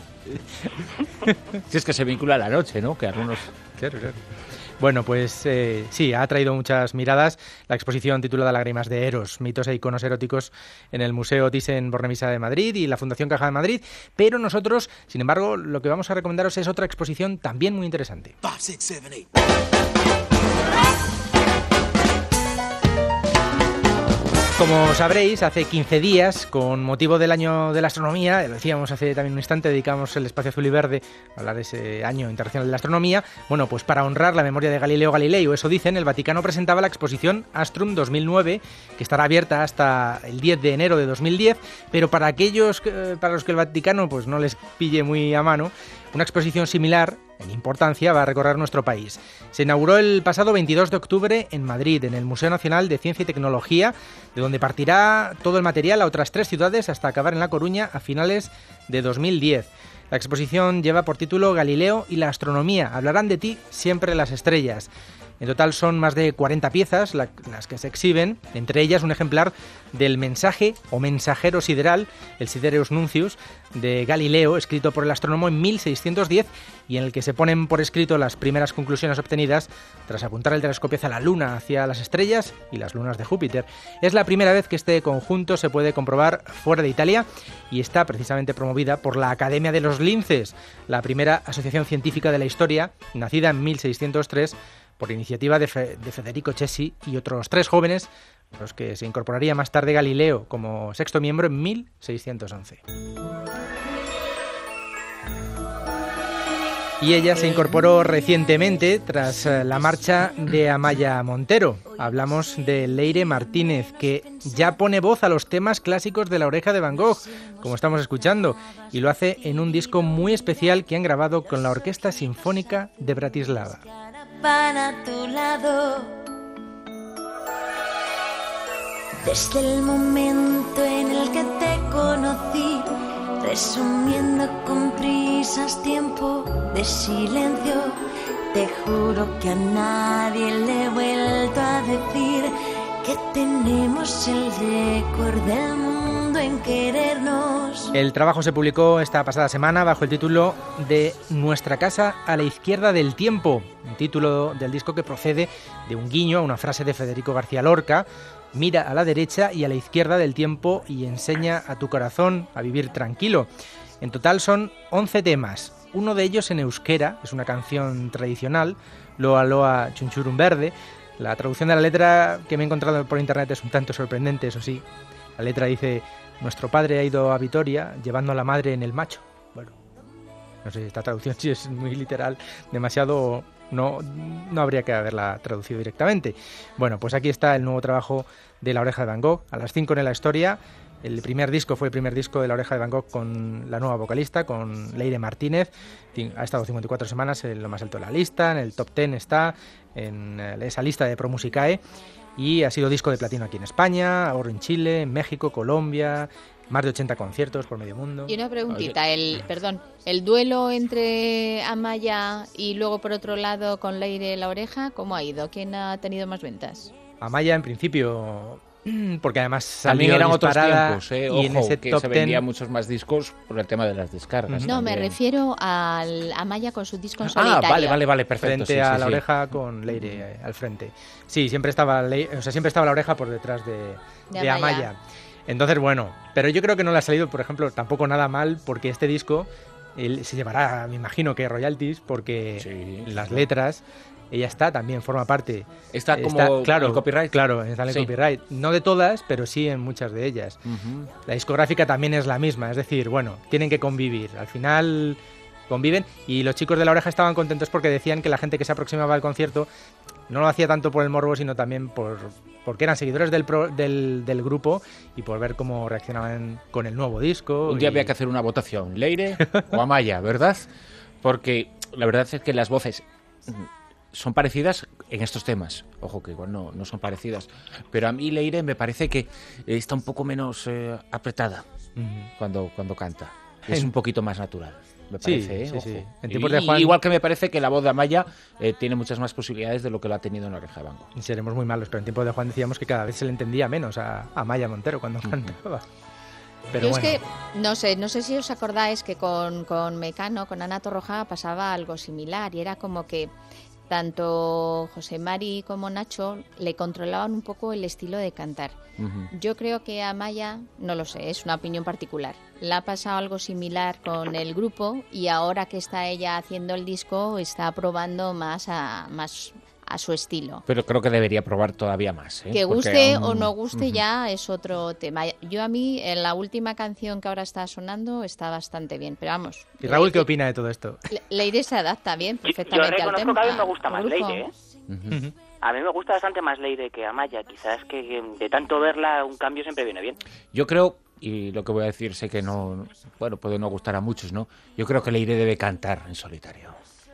Si es que se vincula a la noche, ¿no? Que algunos... Claro, claro. Bueno, pues eh, sí, ha atraído muchas miradas la exposición titulada Lágrimas de Eros, mitos e iconos eróticos en el Museo Thyssen-Bornemisza de Madrid y la Fundación Caja de Madrid, pero nosotros, sin embargo, lo que vamos a recomendaros es otra exposición también muy interesante. Five, six, seven, eight. Como sabréis, hace quince días, con motivo del Año de la Astronomía, lo decíamos hace también un instante, dedicamos el espacio azul y verde a hablar de ese Año Internacional de la Astronomía. Bueno, pues para honrar la memoria de Galileo Galilei, o eso dicen, el Vaticano presentaba la exposición Astrum dos mil nueve, que estará abierta hasta el diez de enero de dos mil diez, pero para aquellos eh, para los que el Vaticano pues no les pille muy a mano, una exposición similar, en importancia, va a recorrer nuestro país. Se inauguró el pasado veintidós de octubre en Madrid, en el Museo Nacional de Ciencia y Tecnología, de donde partirá todo el material a otras tres ciudades hasta acabar en La Coruña a finales de dos mil diez. La exposición lleva por título Galileo y la astronomía. Hablarán de ti siempre las estrellas. En total son más de cuarenta piezas la, las que se exhiben, entre ellas un ejemplar del mensaje o mensajero sideral, el Sidereus Nuncius, de Galileo, escrito por el astrónomo en mil seiscientos diez y en el que se ponen por escrito las primeras conclusiones obtenidas tras apuntar el telescopio hacia la Luna, hacia las estrellas y las lunas de Júpiter. Es la primera vez que este conjunto se puede comprobar fuera de Italia y está precisamente promovida por la Academia de los Linces, la primera asociación científica de la historia, nacida en mil seiscientos tres por iniciativa de, Fe- de Federico Cesi y otros tres jóvenes, a los que se incorporaría más tarde Galileo como sexto miembro en mil seiscientos once. Y ella se incorporó recientemente tras la marcha de Amaya Montero. Hablamos de Leire Martínez, que ya pone voz a los temas clásicos de La Oreja de Van Gogh, como estamos escuchando, y lo hace en un disco muy especial que han grabado con la Orquesta Sinfónica de Bratislava. Para tu lado, desde el momento en el que te conocí, resumiendo con prisas tiempo de silencio, te juro que a nadie le he vuelto a decir que tenemos el récord del mundo en querernos. El trabajo se publicó esta pasada semana bajo el título de Nuestra casa a la izquierda del tiempo, un título del disco que procede de un guiño a una frase de Federico García Lorca: mira a la derecha y a la izquierda del tiempo y enseña a tu corazón a vivir tranquilo. En total son once temas, uno de ellos en euskera, es una canción tradicional, Loa Loa Chunchurun Verde. La traducción de la letra que me he encontrado por internet es un tanto sorprendente, eso sí. La letra dice: nuestro padre ha ido a Vitoria llevando a la madre en el macho. Bueno, no sé, esta traducción sí es muy literal, demasiado... No, no habría que haberla traducido directamente. Bueno, pues aquí está el nuevo trabajo de La Oreja de Van Gogh, a las cinco en La Historia, El primer disco fue el primer disco de La Oreja de Van Gogh con la nueva vocalista, con Leire Martínez. Ha estado cincuenta y cuatro semanas en lo más alto de la lista, en el top diez está, en esa lista de Pro Musicae, y ha sido disco de platino aquí en España, oro en Chile, en México, Colombia, más de ochenta conciertos por medio mundo. Y una preguntita, el perdón, el duelo entre Amaya y luego por otro lado con Leire La Oreja, ¿cómo ha ido? ¿Quién ha tenido más ventas? Amaya en principio, porque además también eran otros tiempos, eh. y Ojo, en ese que top se vendían muchos más discos por el tema de las descargas. No, también. me refiero al Amaya con su disco en solitario. Ah, vale, vale, vale, perfecto. Frente sí, a sí, La sí. Oreja con Leire eh, al frente. Sí, siempre estaba, Le... o sea, siempre estaba La Oreja por detrás de, De de Amaya. Amaya. Entonces, bueno, pero yo creo que no le ha salido, por ejemplo, tampoco nada mal, porque este disco él se llevará, me imagino que royalties, porque Sí, las sí. letras, ella está, también forma parte. Está como claro, el copyright. Claro, está en el Sí. copyright. No de todas, pero sí en muchas de ellas. Ujú. La discográfica también es la misma, es decir, bueno, tienen que convivir. Al final conviven, y los chicos de La Oreja estaban contentos porque decían que la gente que se aproximaba al concierto no lo hacía tanto por el morbo, sino también por porque eran seguidores del, pro, del, del grupo, y por ver cómo reaccionaban con el nuevo disco. Un día y... había que hacer una votación, Leire o Amaya, ¿verdad? Porque la verdad es que las voces son parecidas en estos temas. Ojo, que igual no, no son parecidas. Pero a mí Leire me parece que está un poco menos eh, apretada Uh-huh. cuando, cuando canta. Es un poquito más natural, me Sí, parece. ¿eh? sí, Ojo. sí. En Y- tiempos de Juan- Igual que me parece que la voz de Amaya eh, tiene muchas más posibilidades de lo que lo ha tenido en La Oreja de Van Gogh. Y seremos muy malos, pero en tiempo de Juan decíamos que cada vez se le entendía menos a, a Maya Montero cuando cantaba. Pero Yo bueno. es que, no sé, no sé si os acordáis que con, con Mecano, con Ana Torroja, pasaba algo similar, y era como que tanto José Mari como Nacho le controlaban un poco el estilo de cantar. Ujú. Yo creo que a Maya, no lo sé, es una opinión particular, le ha pasado algo similar con el grupo, y ahora que está ella haciendo el disco está probando más a, más a su estilo. Pero creo que debería probar todavía más. ¿eh? Que Porque guste aún- o no guste Ujú. ya es otro tema. Yo a mí, en la última canción que ahora está sonando, está bastante bien, pero vamos. ¿Y Raúl qué opina de todo esto? Le- Leire se adapta bien, Yo perfectamente al reconozco tema. que a mí me gusta al más grupo. Leire, ¿eh? Ujú. A mí me gusta bastante más Leire que Amaya. Quizás que que de tanto verla un cambio siempre viene bien. Yo creo, y lo que voy a decir sé que no, bueno, puede no gustar a muchos, ¿no? Yo creo que Leire debe cantar en solitario.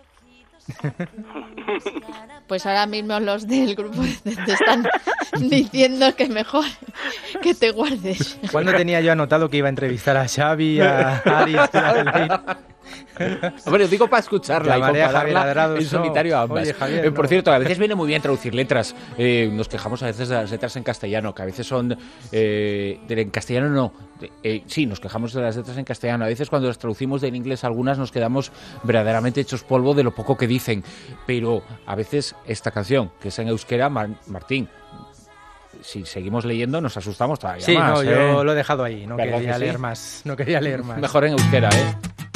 Pues ahora mismo los del grupo te te están diciendo que mejor que te guardes. ¿Cuándo tenía yo anotado que iba a entrevistar a Xavi, a Aris, a Leire? Bueno, digo para escucharla y Llamaré a Javier compararla Adrados, en solitario a ambas. Oye, Javier, Eh, por no. cierto, a veces viene muy bien traducir letras. Eh, nos quejamos a veces de las letras en castellano, que a veces son... Eh, de- en castellano no. De- eh, sí, nos quejamos de las letras en castellano. A veces cuando las traducimos del inglés algunas nos quedamos verdaderamente hechos polvo de lo poco que dicen. Pero a veces esta canción, que es en euskera, Mar- Martín... Si seguimos leyendo nos asustamos todavía Sí, más. no, ¿eh? yo lo he dejado ahí, no ¿Verdad quería que sí? leer más, no quería leer más. Mejor en euskera, ¿eh?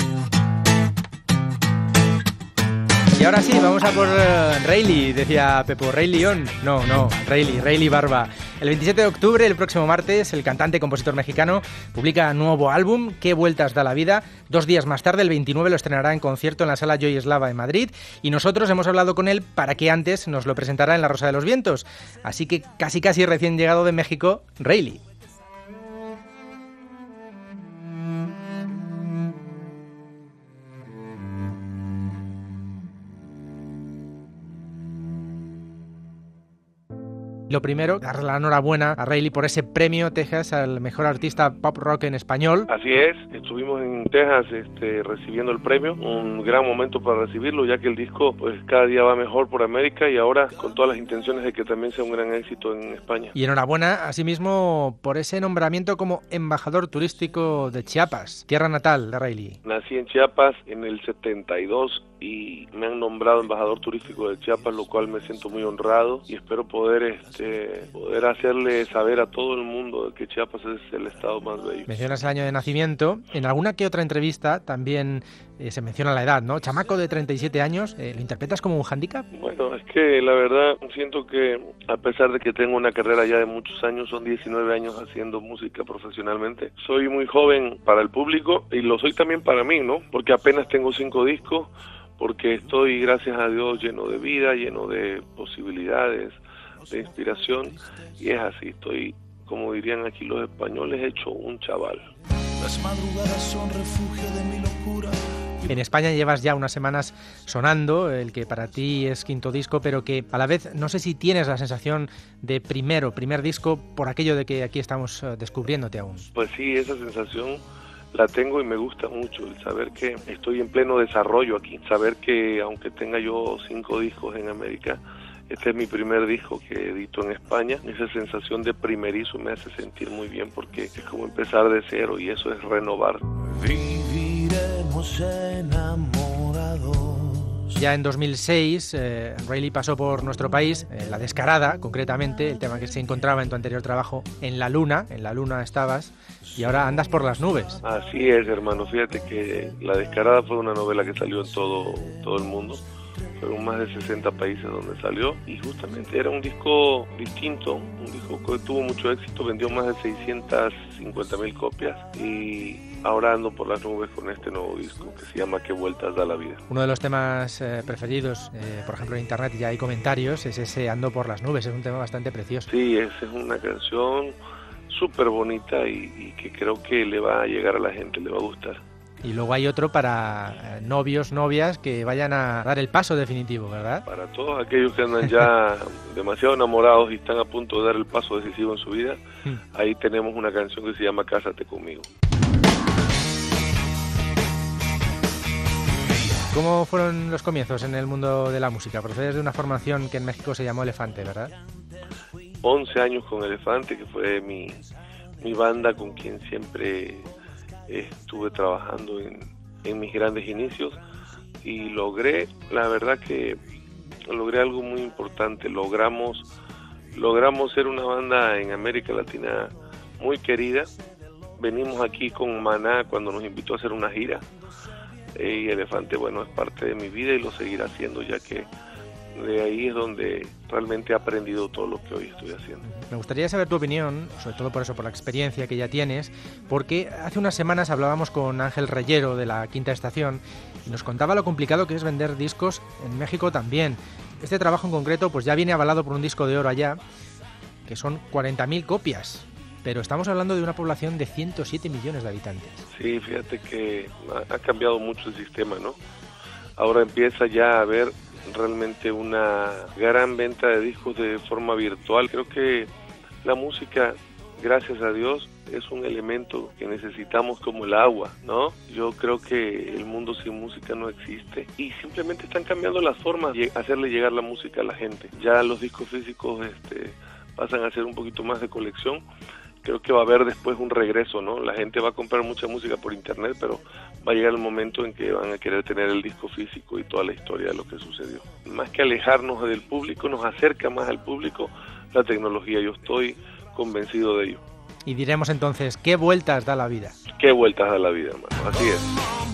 Y ahora sí, vamos a por uh, Rayleigh, decía Pepo, Rey León. No, no, Rayleigh, Rayleigh Barba. El veintisiete de octubre, el próximo martes, el cantante y compositor mexicano publica nuevo álbum, Qué vueltas da la vida. Dos días más tarde, el veintinueve, lo estrenará en concierto en la Sala Joy Eslava en Madrid, y nosotros hemos hablado con él para que antes nos lo presentara en La Rosa de los Vientos. Así que casi casi recién llegado de México, Rayleigh. Lo primero, darle la enhorabuena a Rayleigh por ese premio Texas al mejor artista pop rock en español. Así es, estuvimos en Texas este, recibiendo el premio, un gran momento para recibirlo, ya que el disco pues cada día va mejor por América, y ahora con todas las intenciones de que también sea un gran éxito en España. Y enhorabuena asimismo por ese nombramiento como embajador turístico de Chiapas, tierra natal de Rayleigh. Nací en Chiapas en el setenta y dos y me han nombrado embajador turístico de Chiapas, lo cual me siento muy honrado, y espero poder este poder hacerle saber a todo el mundo que Chiapas es el estado más bello. Mencionas el año de nacimiento. En alguna que otra entrevista también eh, se menciona la edad, ¿no? Chamaco de treinta y siete años, eh, ¿lo interpretas como un hándicap? Bueno, es que la verdad siento que a pesar de que tengo una carrera ya de muchos años, son diecinueve años haciendo música profesionalmente, soy muy joven para el público y lo soy también para mí, ¿no? Porque apenas tengo cinco discos, porque estoy, gracias a Dios, lleno de vida, lleno de posibilidades, de inspiración, y es así, estoy como dirían aquí los españoles, hecho un chaval. Las madrugadas son refugio de mi locura. En España llevas ya unas semanas sonando, el que para ti es quinto disco, pero que a la vez no sé si tienes la sensación de primero, primer disco, por aquello de que aquí estamos descubriéndote aún. Pues sí, esa sensación la tengo y me gusta mucho, el saber que estoy en pleno desarrollo aquí, saber que aunque tenga yo cinco discos en América, este es mi primer disco que edito en España. Esa sensación de primerizo me hace sentir muy bien porque es como empezar de cero y eso es renovar. Viviremos enamorados. Ya en dos mil seis, eh, Reilly pasó por nuestro país, eh, La Descarada, concretamente, el tema que se encontraba en tu anterior trabajo, En la Luna. En la Luna estabas y ahora andas por las nubes. Así es, hermano. Fíjate que La Descarada fue una novela que salió en todo, todo el mundo. Fueron más de sesenta países donde salió y justamente era un disco distinto, un disco que tuvo mucho éxito, vendió más de seiscientas cincuenta mil copias y ahora ando por las nubes con este nuevo disco que se llama ¿Qué vueltas da la vida? Uno de los temas eh, preferidos, eh, por ejemplo en internet ya hay comentarios, es ese Ando por las nubes, es un tema bastante precioso. Sí, esa es una canción súper bonita y, y que creo que le va a llegar a la gente, le va a gustar. Y luego hay otro para novios, novias que vayan a dar el paso definitivo, ¿verdad? Para todos aquellos que andan ya demasiado enamorados y están a punto de dar el paso decisivo en su vida, ahí tenemos una canción que se llama Cásate conmigo. ¿Cómo fueron los comienzos en el mundo de la música? Procedes de una formación que en México se llamó Elefante, ¿verdad? once años con Elefante, que fue mi, mi banda con quien siempre estuve trabajando en, en mis grandes inicios y logré, la verdad que logré algo muy importante, logramos logramos ser una banda en América Latina muy querida. Venimos aquí con Maná cuando nos invitó a hacer una gira y Elefante, bueno, es parte de mi vida y lo seguirá haciendo, ya que de ahí es donde realmente he aprendido todo lo que hoy estoy haciendo. Me gustaría saber tu opinión, sobre todo por eso, por la experiencia que ya tienes, porque hace unas semanas hablábamos con Ángel Reyero de La Quinta Estación y nos contaba lo complicado que es vender discos en México también. Este trabajo en concreto pues ya viene avalado por un disco de oro allá, que son cuarenta mil copias, pero estamos hablando de una población de ciento siete millones de habitantes. Sí, fíjate que ha cambiado mucho el sistema, ¿no? Ahora empieza ya a haber realmente una gran venta de discos de forma virtual. Creo que la música, gracias a Dios, es un elemento que necesitamos como el agua, ¿no? Yo creo que el mundo sin música no existe y simplemente están cambiando las formas de hacerle llegar la música a la gente. Ya los discos físicos este, pasan a ser un poquito más de colección. Creo que va a haber después un regreso, ¿no? La gente va a comprar mucha música por internet, pero va a llegar el momento en que van a querer tener el disco físico y toda la historia de lo que sucedió. Más que alejarnos del público, nos acerca más al público la tecnología. Yo estoy convencido de ello. Y diremos entonces, ¿qué vueltas da la vida? ¿Qué vueltas da la vida, hermano? Así es.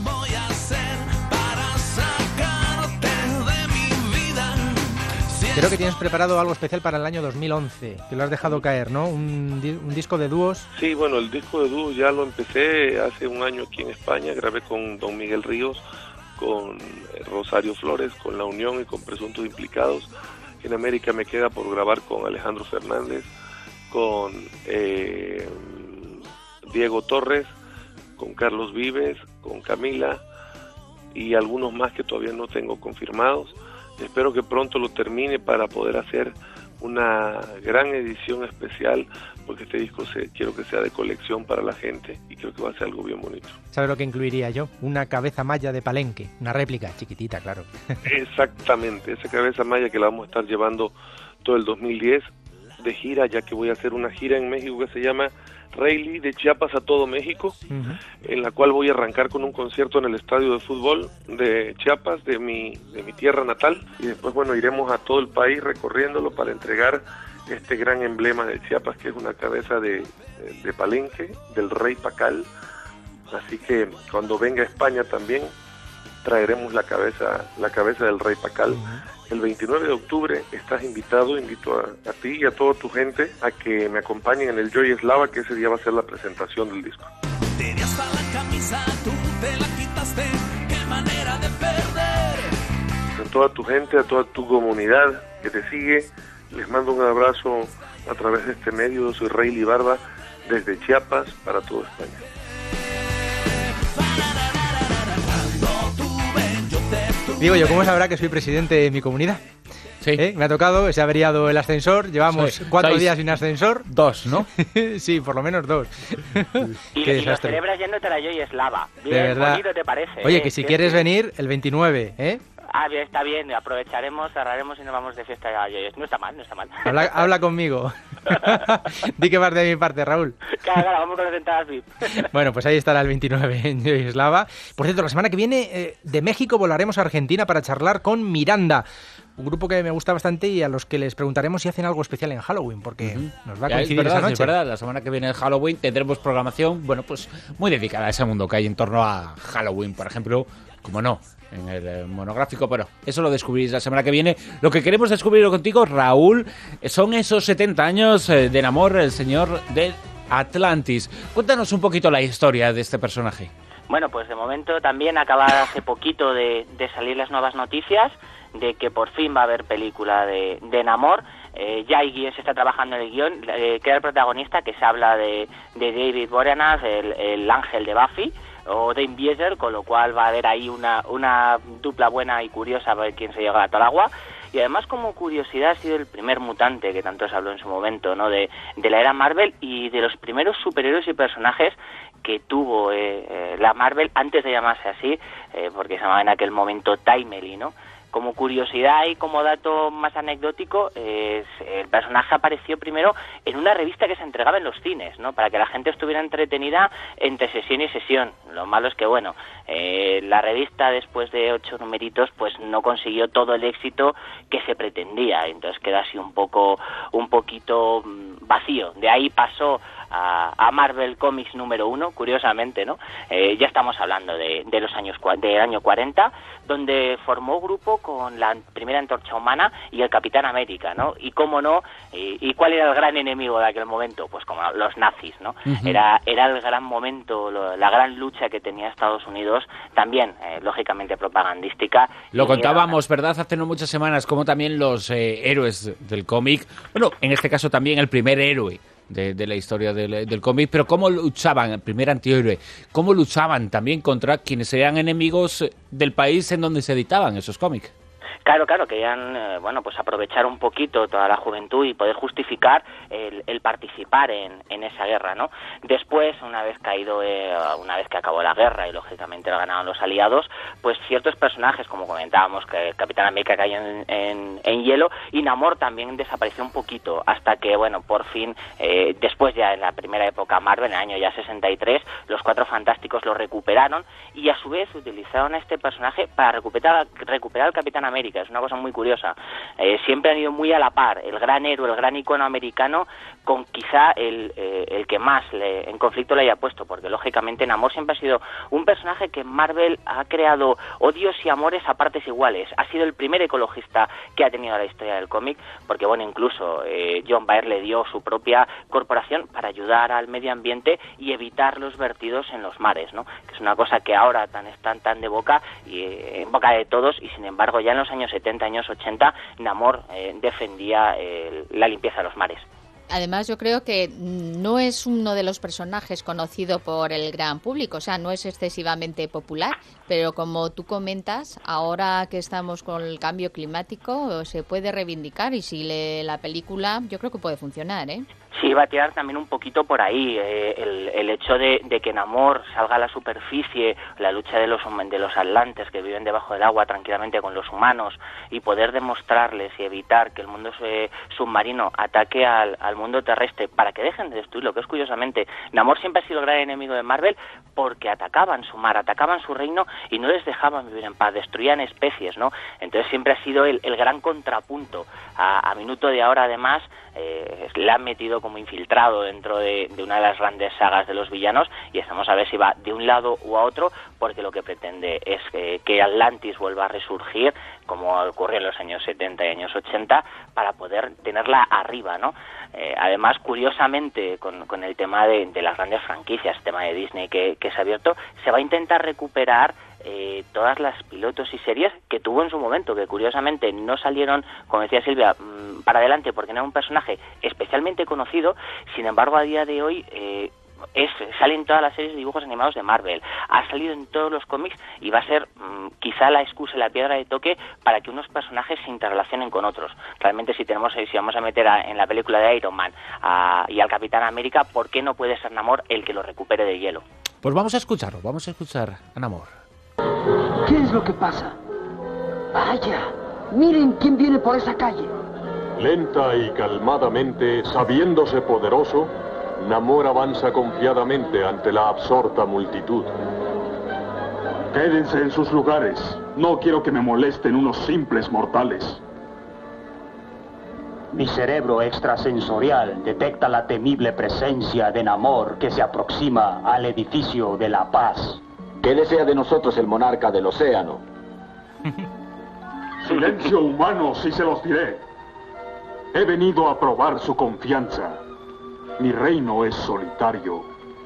Creo que tienes preparado algo especial para el año dos mil once, que lo has dejado caer, ¿no? Un, di- un disco de dúos. Sí, bueno, el disco de dúos ya lo empecé hace un año aquí en España. Grabé con Don Miguel Ríos, con Rosario Flores, con La Unión y con Presuntos Implicados. En América me queda por grabar con Alejandro Fernández, con eh, Diego Torres, con Carlos Vives, con Camila y algunos más que todavía no tengo confirmados. Espero que pronto lo termine para poder hacer una gran edición especial, porque este disco se, quiero que sea de colección para la gente y creo que va a ser algo bien bonito. ¿Sabes lo que incluiría yo? Una cabeza maya de Palenque, una réplica chiquitita, claro. Exactamente, esa cabeza maya que la vamos a estar llevando todo el dos mil diez de gira, ya que voy a hacer una gira en México que se llama Reilly de Chiapas a todo México, uh-huh. en la cual voy a arrancar con un concierto en el estadio de fútbol de Chiapas, de mi, de mi tierra natal, y después, bueno, iremos a todo el país recorriéndolo para entregar este gran emblema de Chiapas, que es una cabeza de, de Palenque, del rey Pacal. Así que cuando venga a España también traeremos la cabeza, la cabeza del rey Pacal. Uh-huh. El veintinueve de octubre estás invitado, invito a, a ti y a toda tu gente a que me acompañen en el Joy Eslava, que ese día va a ser la presentación del disco. Te di hasta la camisa, tú te la quitaste, qué manera de perder. A toda tu gente, a toda tu comunidad que te sigue, les mando un abrazo a través de este medio. Soy Rayleigh Barba, desde Chiapas para toda España. Digo yo, ¿cómo sabrá que soy presidente de mi comunidad? Sí. ¿Eh? Me ha tocado, se ha averiado el ascensor, llevamos sí. cuatro Seis. días sin ascensor. Dos, ¿no? Sí, por lo menos dos. Y, Qué y lo desastre. celebras yéndote a la Joy Eslava. De Bien verdad. bonito te parece. Oye, ¿eh? que si Sí, quieres sí. venir el veintinueve, ¿eh? Ah, bien, está bien, aprovecharemos, cerraremos y nos vamos de fiesta a la Joy. No está mal, no está mal. Habla, habla conmigo. Di que vas de mi parte, Raúl. Claro, claro, vamos con las entradas V I P. Bueno, pues ahí estará el veintinueve en Yoislava. Por cierto, la semana que viene eh, de México volaremos a Argentina para charlar con Miranda, un grupo que me gusta bastante y a los que les preguntaremos si hacen algo especial en Halloween, porque uh-huh. nos va a ya, coincidir es verdad, esa noche. Es verdad, la semana que viene en Halloween tendremos programación, bueno, pues muy dedicada a ese mundo que hay en torno a Halloween, por ejemplo, como no, en el eh, monográfico, pero eso lo descubriréis la semana que viene. Lo que queremos descubrirlo contigo, Raúl, son esos setenta años eh, de Namor, el señor del Atlantis. Cuéntanos un poquito la historia de este personaje. Bueno, pues de momento también acaba hace poquito de, de salir las nuevas noticias de que por fin va a haber película de, de Namor. Eh, ya hay guión, se está trabajando en el guión, eh, que era el protagonista, que se habla de, de David Boreanaz, el, el ángel de Buffy, o Dane Bieser, con lo cual va a haber ahí una, una dupla buena y curiosa a ver quién se llega a todo el agua. Y además, como curiosidad, ha sido el primer mutante que tanto se habló en su momento, ¿no? De, de la era Marvel y de los primeros superhéroes y personajes que tuvo eh, eh, la Marvel antes de llamarse así, eh, porque se llamaba en aquel momento Timely, ¿no? Como curiosidad y como dato más anecdótico, eh, el personaje apareció primero en una revista que se entregaba en los cines, ¿no? Para que la gente estuviera entretenida entre sesión y sesión. Lo malo es que, bueno, eh, la revista después de ocho numeritos pues no consiguió todo el éxito que se pretendía. Entonces queda así un poco, un poquito vacío. De ahí pasó a, a Marvel Comics número uno, curiosamente, ¿no? Eh, ya estamos hablando de, de los años del año cuarenta, donde formó grupo con la primera Antorcha Humana y el Capitán América, ¿no? Y cómo no, y, y cuál era el gran enemigo de aquel momento, pues como los nazis, ¿no? Uh-huh. Era era el gran momento, lo, la gran lucha que tenía Estados Unidos, también, eh, lógicamente, propagandística. Lo contábamos, era... ¿verdad?, hace no muchas semanas, como también los eh, héroes del cómic, bueno, en este caso también el primer héroe De, de la historia del, del cómic, pero cómo luchaban, el primer antihéroe, cómo luchaban también contra quienes eran enemigos del país en donde se editaban esos cómics. Claro, claro, querían, eh, bueno, pues aprovechar un poquito toda la juventud y poder justificar el, el participar en, en esa guerra, ¿no? Después, una vez caído, eh, una vez que acabó la guerra y lógicamente la ganaron los aliados, pues ciertos personajes, como comentábamos, que el Capitán América cayó en, en, en hielo y Namor también desapareció un poquito, hasta que, bueno, por fin, eh, después ya en la primera época Marvel, en el año ya sesenta y tres, los Cuatro Fantásticos lo recuperaron y a su vez utilizaron a este personaje para recuperar, recuperar al Capitán América. Es una cosa muy curiosa. Eh, siempre han ido muy a la par el gran héroe, el gran icono americano, con quizá el, eh, el que más le, en conflicto le haya puesto, porque lógicamente Namor siempre ha sido un personaje que Marvel ha creado odios y amores a partes iguales. Ha sido el primer ecologista que ha tenido la historia del cómic, porque bueno, incluso eh, John Byrne le dio su propia corporación para ayudar al medio ambiente y evitar los vertidos en los mares, ¿no? Que es una cosa que ahora tan están tan de boca y eh, en boca de todos, y sin embargo ya en los años setenta, años ochenta, Namor eh, defendía eh, la limpieza de los mares. Además, yo creo que no es uno de los personajes conocido por el gran público, o sea, no es excesivamente popular, pero como tú comentas, ahora que estamos con el cambio climático, se puede reivindicar y si le, la película, yo creo que puede funcionar, ¿eh? Sí, va a tirar también un poquito por ahí eh, el, el hecho de, de que Namor salga a la superficie, la lucha de los de los atlantes que viven debajo del agua tranquilamente con los humanos y poder demostrarles y evitar que el mundo eh, submarino ataque al, al mundo terrestre para que dejen de destruirlo, que es curiosamente, Namor siempre ha sido el gran enemigo de Marvel porque atacaban su mar, atacaban su reino y no les dejaban vivir en paz, destruían especies, ¿no? Entonces siempre ha sido el, el gran contrapunto. A, a minuto de ahora, además, eh, le han metido como infiltrado dentro de, de una de las grandes sagas de los villanos y estamos a ver si va de un lado u a otro, porque lo que pretende es eh, que Atlantis vuelva a resurgir como ocurrió en los años setenta y años ochenta para poder tenerla arriba, ¿no? Eh, además, curiosamente, con, con el tema de, de las grandes franquicias, el tema de Disney que, que se ha abierto, se va a intentar recuperar eh, todas las pilotos y series que tuvo en su momento, que curiosamente no salieron, como decía Silvia, mmm, para adelante porque no era un personaje especialmente conocido. Sin embargo, a día de hoy eh, es, sale en todas las series de dibujos animados de Marvel, ha salido en todos los cómics y va a ser mmm, quizá la excusa y la piedra de toque para que unos personajes se interrelacionen con otros. Realmente si tenemos si vamos a meter a, en la película de Iron Man a, y al Capitán América, ¿por qué no puede ser Namor el que lo recupere de hielo? Pues vamos a escucharlo, vamos a escuchar a Namor. ¿Qué es lo que pasa? Vaya, miren quién viene por esa calle. Lenta y calmadamente, sabiéndose poderoso, Namor avanza confiadamente ante la absorta multitud. Quédense en sus lugares. No quiero que me molesten unos simples mortales. Mi cerebro extrasensorial detecta la temible presencia de Namor que se aproxima al edificio de la paz. ¿Qué desea de nosotros el monarca del océano? Silencio, humanos, y se los diré. He venido a probar su confianza. Mi reino es solitario.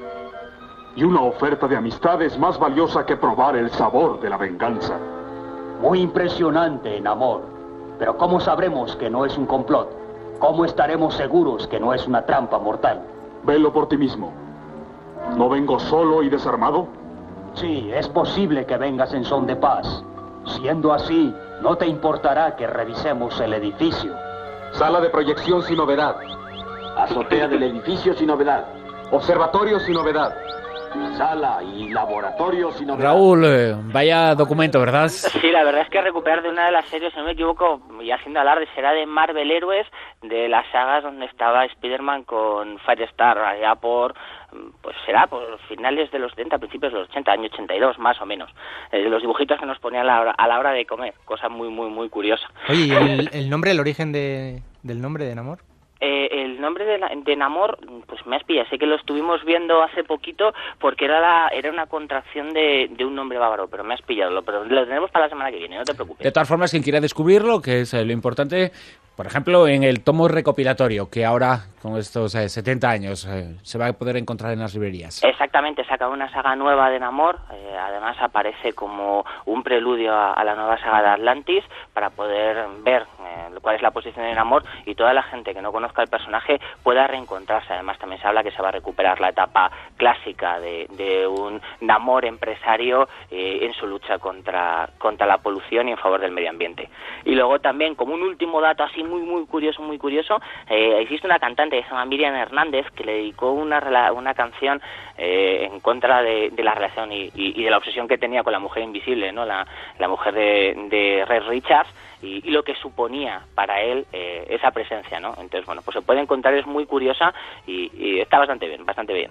Y una oferta de amistad es más valiosa que probar el sabor de la venganza. Muy impresionante, Namor. Pero ¿cómo sabremos que no es un complot? ¿Cómo estaremos seguros que no es una trampa mortal? Velo por ti mismo. ¿No vengo solo y desarmado? Sí, es posible que vengas en son de paz. Siendo así, no te importará que revisemos el edificio. Sala de proyección sin novedad. Azotea del edificio sin novedad. Observatorio sin novedad. Sala y laboratorio sin novedad. Raúl, eh, vaya documento, ¿verdad? Sí, la verdad es que recuperar de una de las series, si no me equivoco, y haciendo alarde, será de Marvel Héroes, de las sagas donde estaba Spider-Man con Firestar, allá por, pues será por finales de los setenta, principios de los ochenta, año ochenta y dos, más o menos. Eh, de los dibujitos que nos ponían a la hora, a la hora de comer, cosa muy, muy, muy curiosa. Oye, ¿y el, el nombre, el origen de, del nombre de Namor? Eh, el nombre de, la, de Namor, pues me has pillado, sé que lo estuvimos viendo hace poquito porque era la, era una contracción de, de un nombre bávaro, pero me has pillado, lo, pero lo tenemos para la semana que viene, no te preocupes. De todas formas, quien quiera descubrirlo, que es eh, lo importante, por ejemplo, en el tomo recopilatorio, que ahora, con estos eh, setenta años, eh, se va a poder encontrar en las librerías. Exactamente, saca una saga nueva de Namor, eh, además aparece como un preludio a, a la nueva saga de Atlantis, para poder ver eh, cuál es la posición de Namor y toda la gente que no conozca el personaje pueda reencontrarse. Además también se habla que se va a recuperar la etapa clásica de, de un Namor empresario eh, en su lucha contra, contra la polución y en favor del medio ambiente. Y luego también, como un último dato así muy muy curioso, muy curioso, eh, existe una cantante que se llama Miriam Hernández que le dedicó una, una canción eh, en contra de, de la relación y, y, y de la obsesión que tenía con la mujer invisible, ¿no? la, la mujer de, de Red Richards, y, y lo que suponía para él eh, esa presencia, ¿no? Entonces, bueno, pues se puede encontrar, es muy curiosa y, y está bastante bien, bastante bien.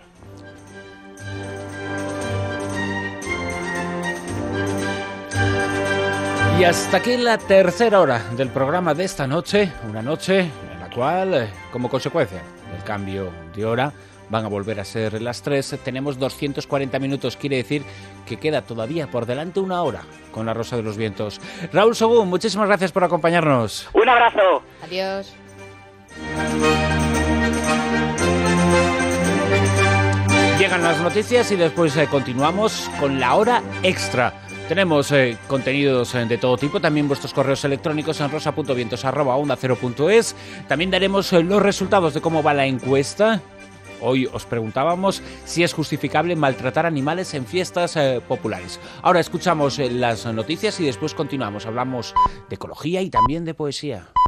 Y hasta aquí la tercera hora del programa de esta noche, una noche en la cual, eh, como consecuencia del cambio de hora, van a volver a ser las tres. Tenemos doscientos cuarenta minutos, quiere decir que queda todavía por delante una hora con La Rosa de los Vientos. Raúl Sogún, muchísimas gracias por acompañarnos. Un abrazo. Adiós. Llegan las noticias y después eh, continuamos con la hora extra. Tenemos eh, contenidos eh, de todo tipo, también vuestros correos electrónicos en rosa punto vientos arroba onda cero punto es. También daremos eh, los resultados de cómo va la encuesta. Hoy os preguntábamos si es justificable maltratar animales en fiestas eh, populares. Ahora escuchamos eh, las noticias y después continuamos. Hablamos de ecología y también de poesía.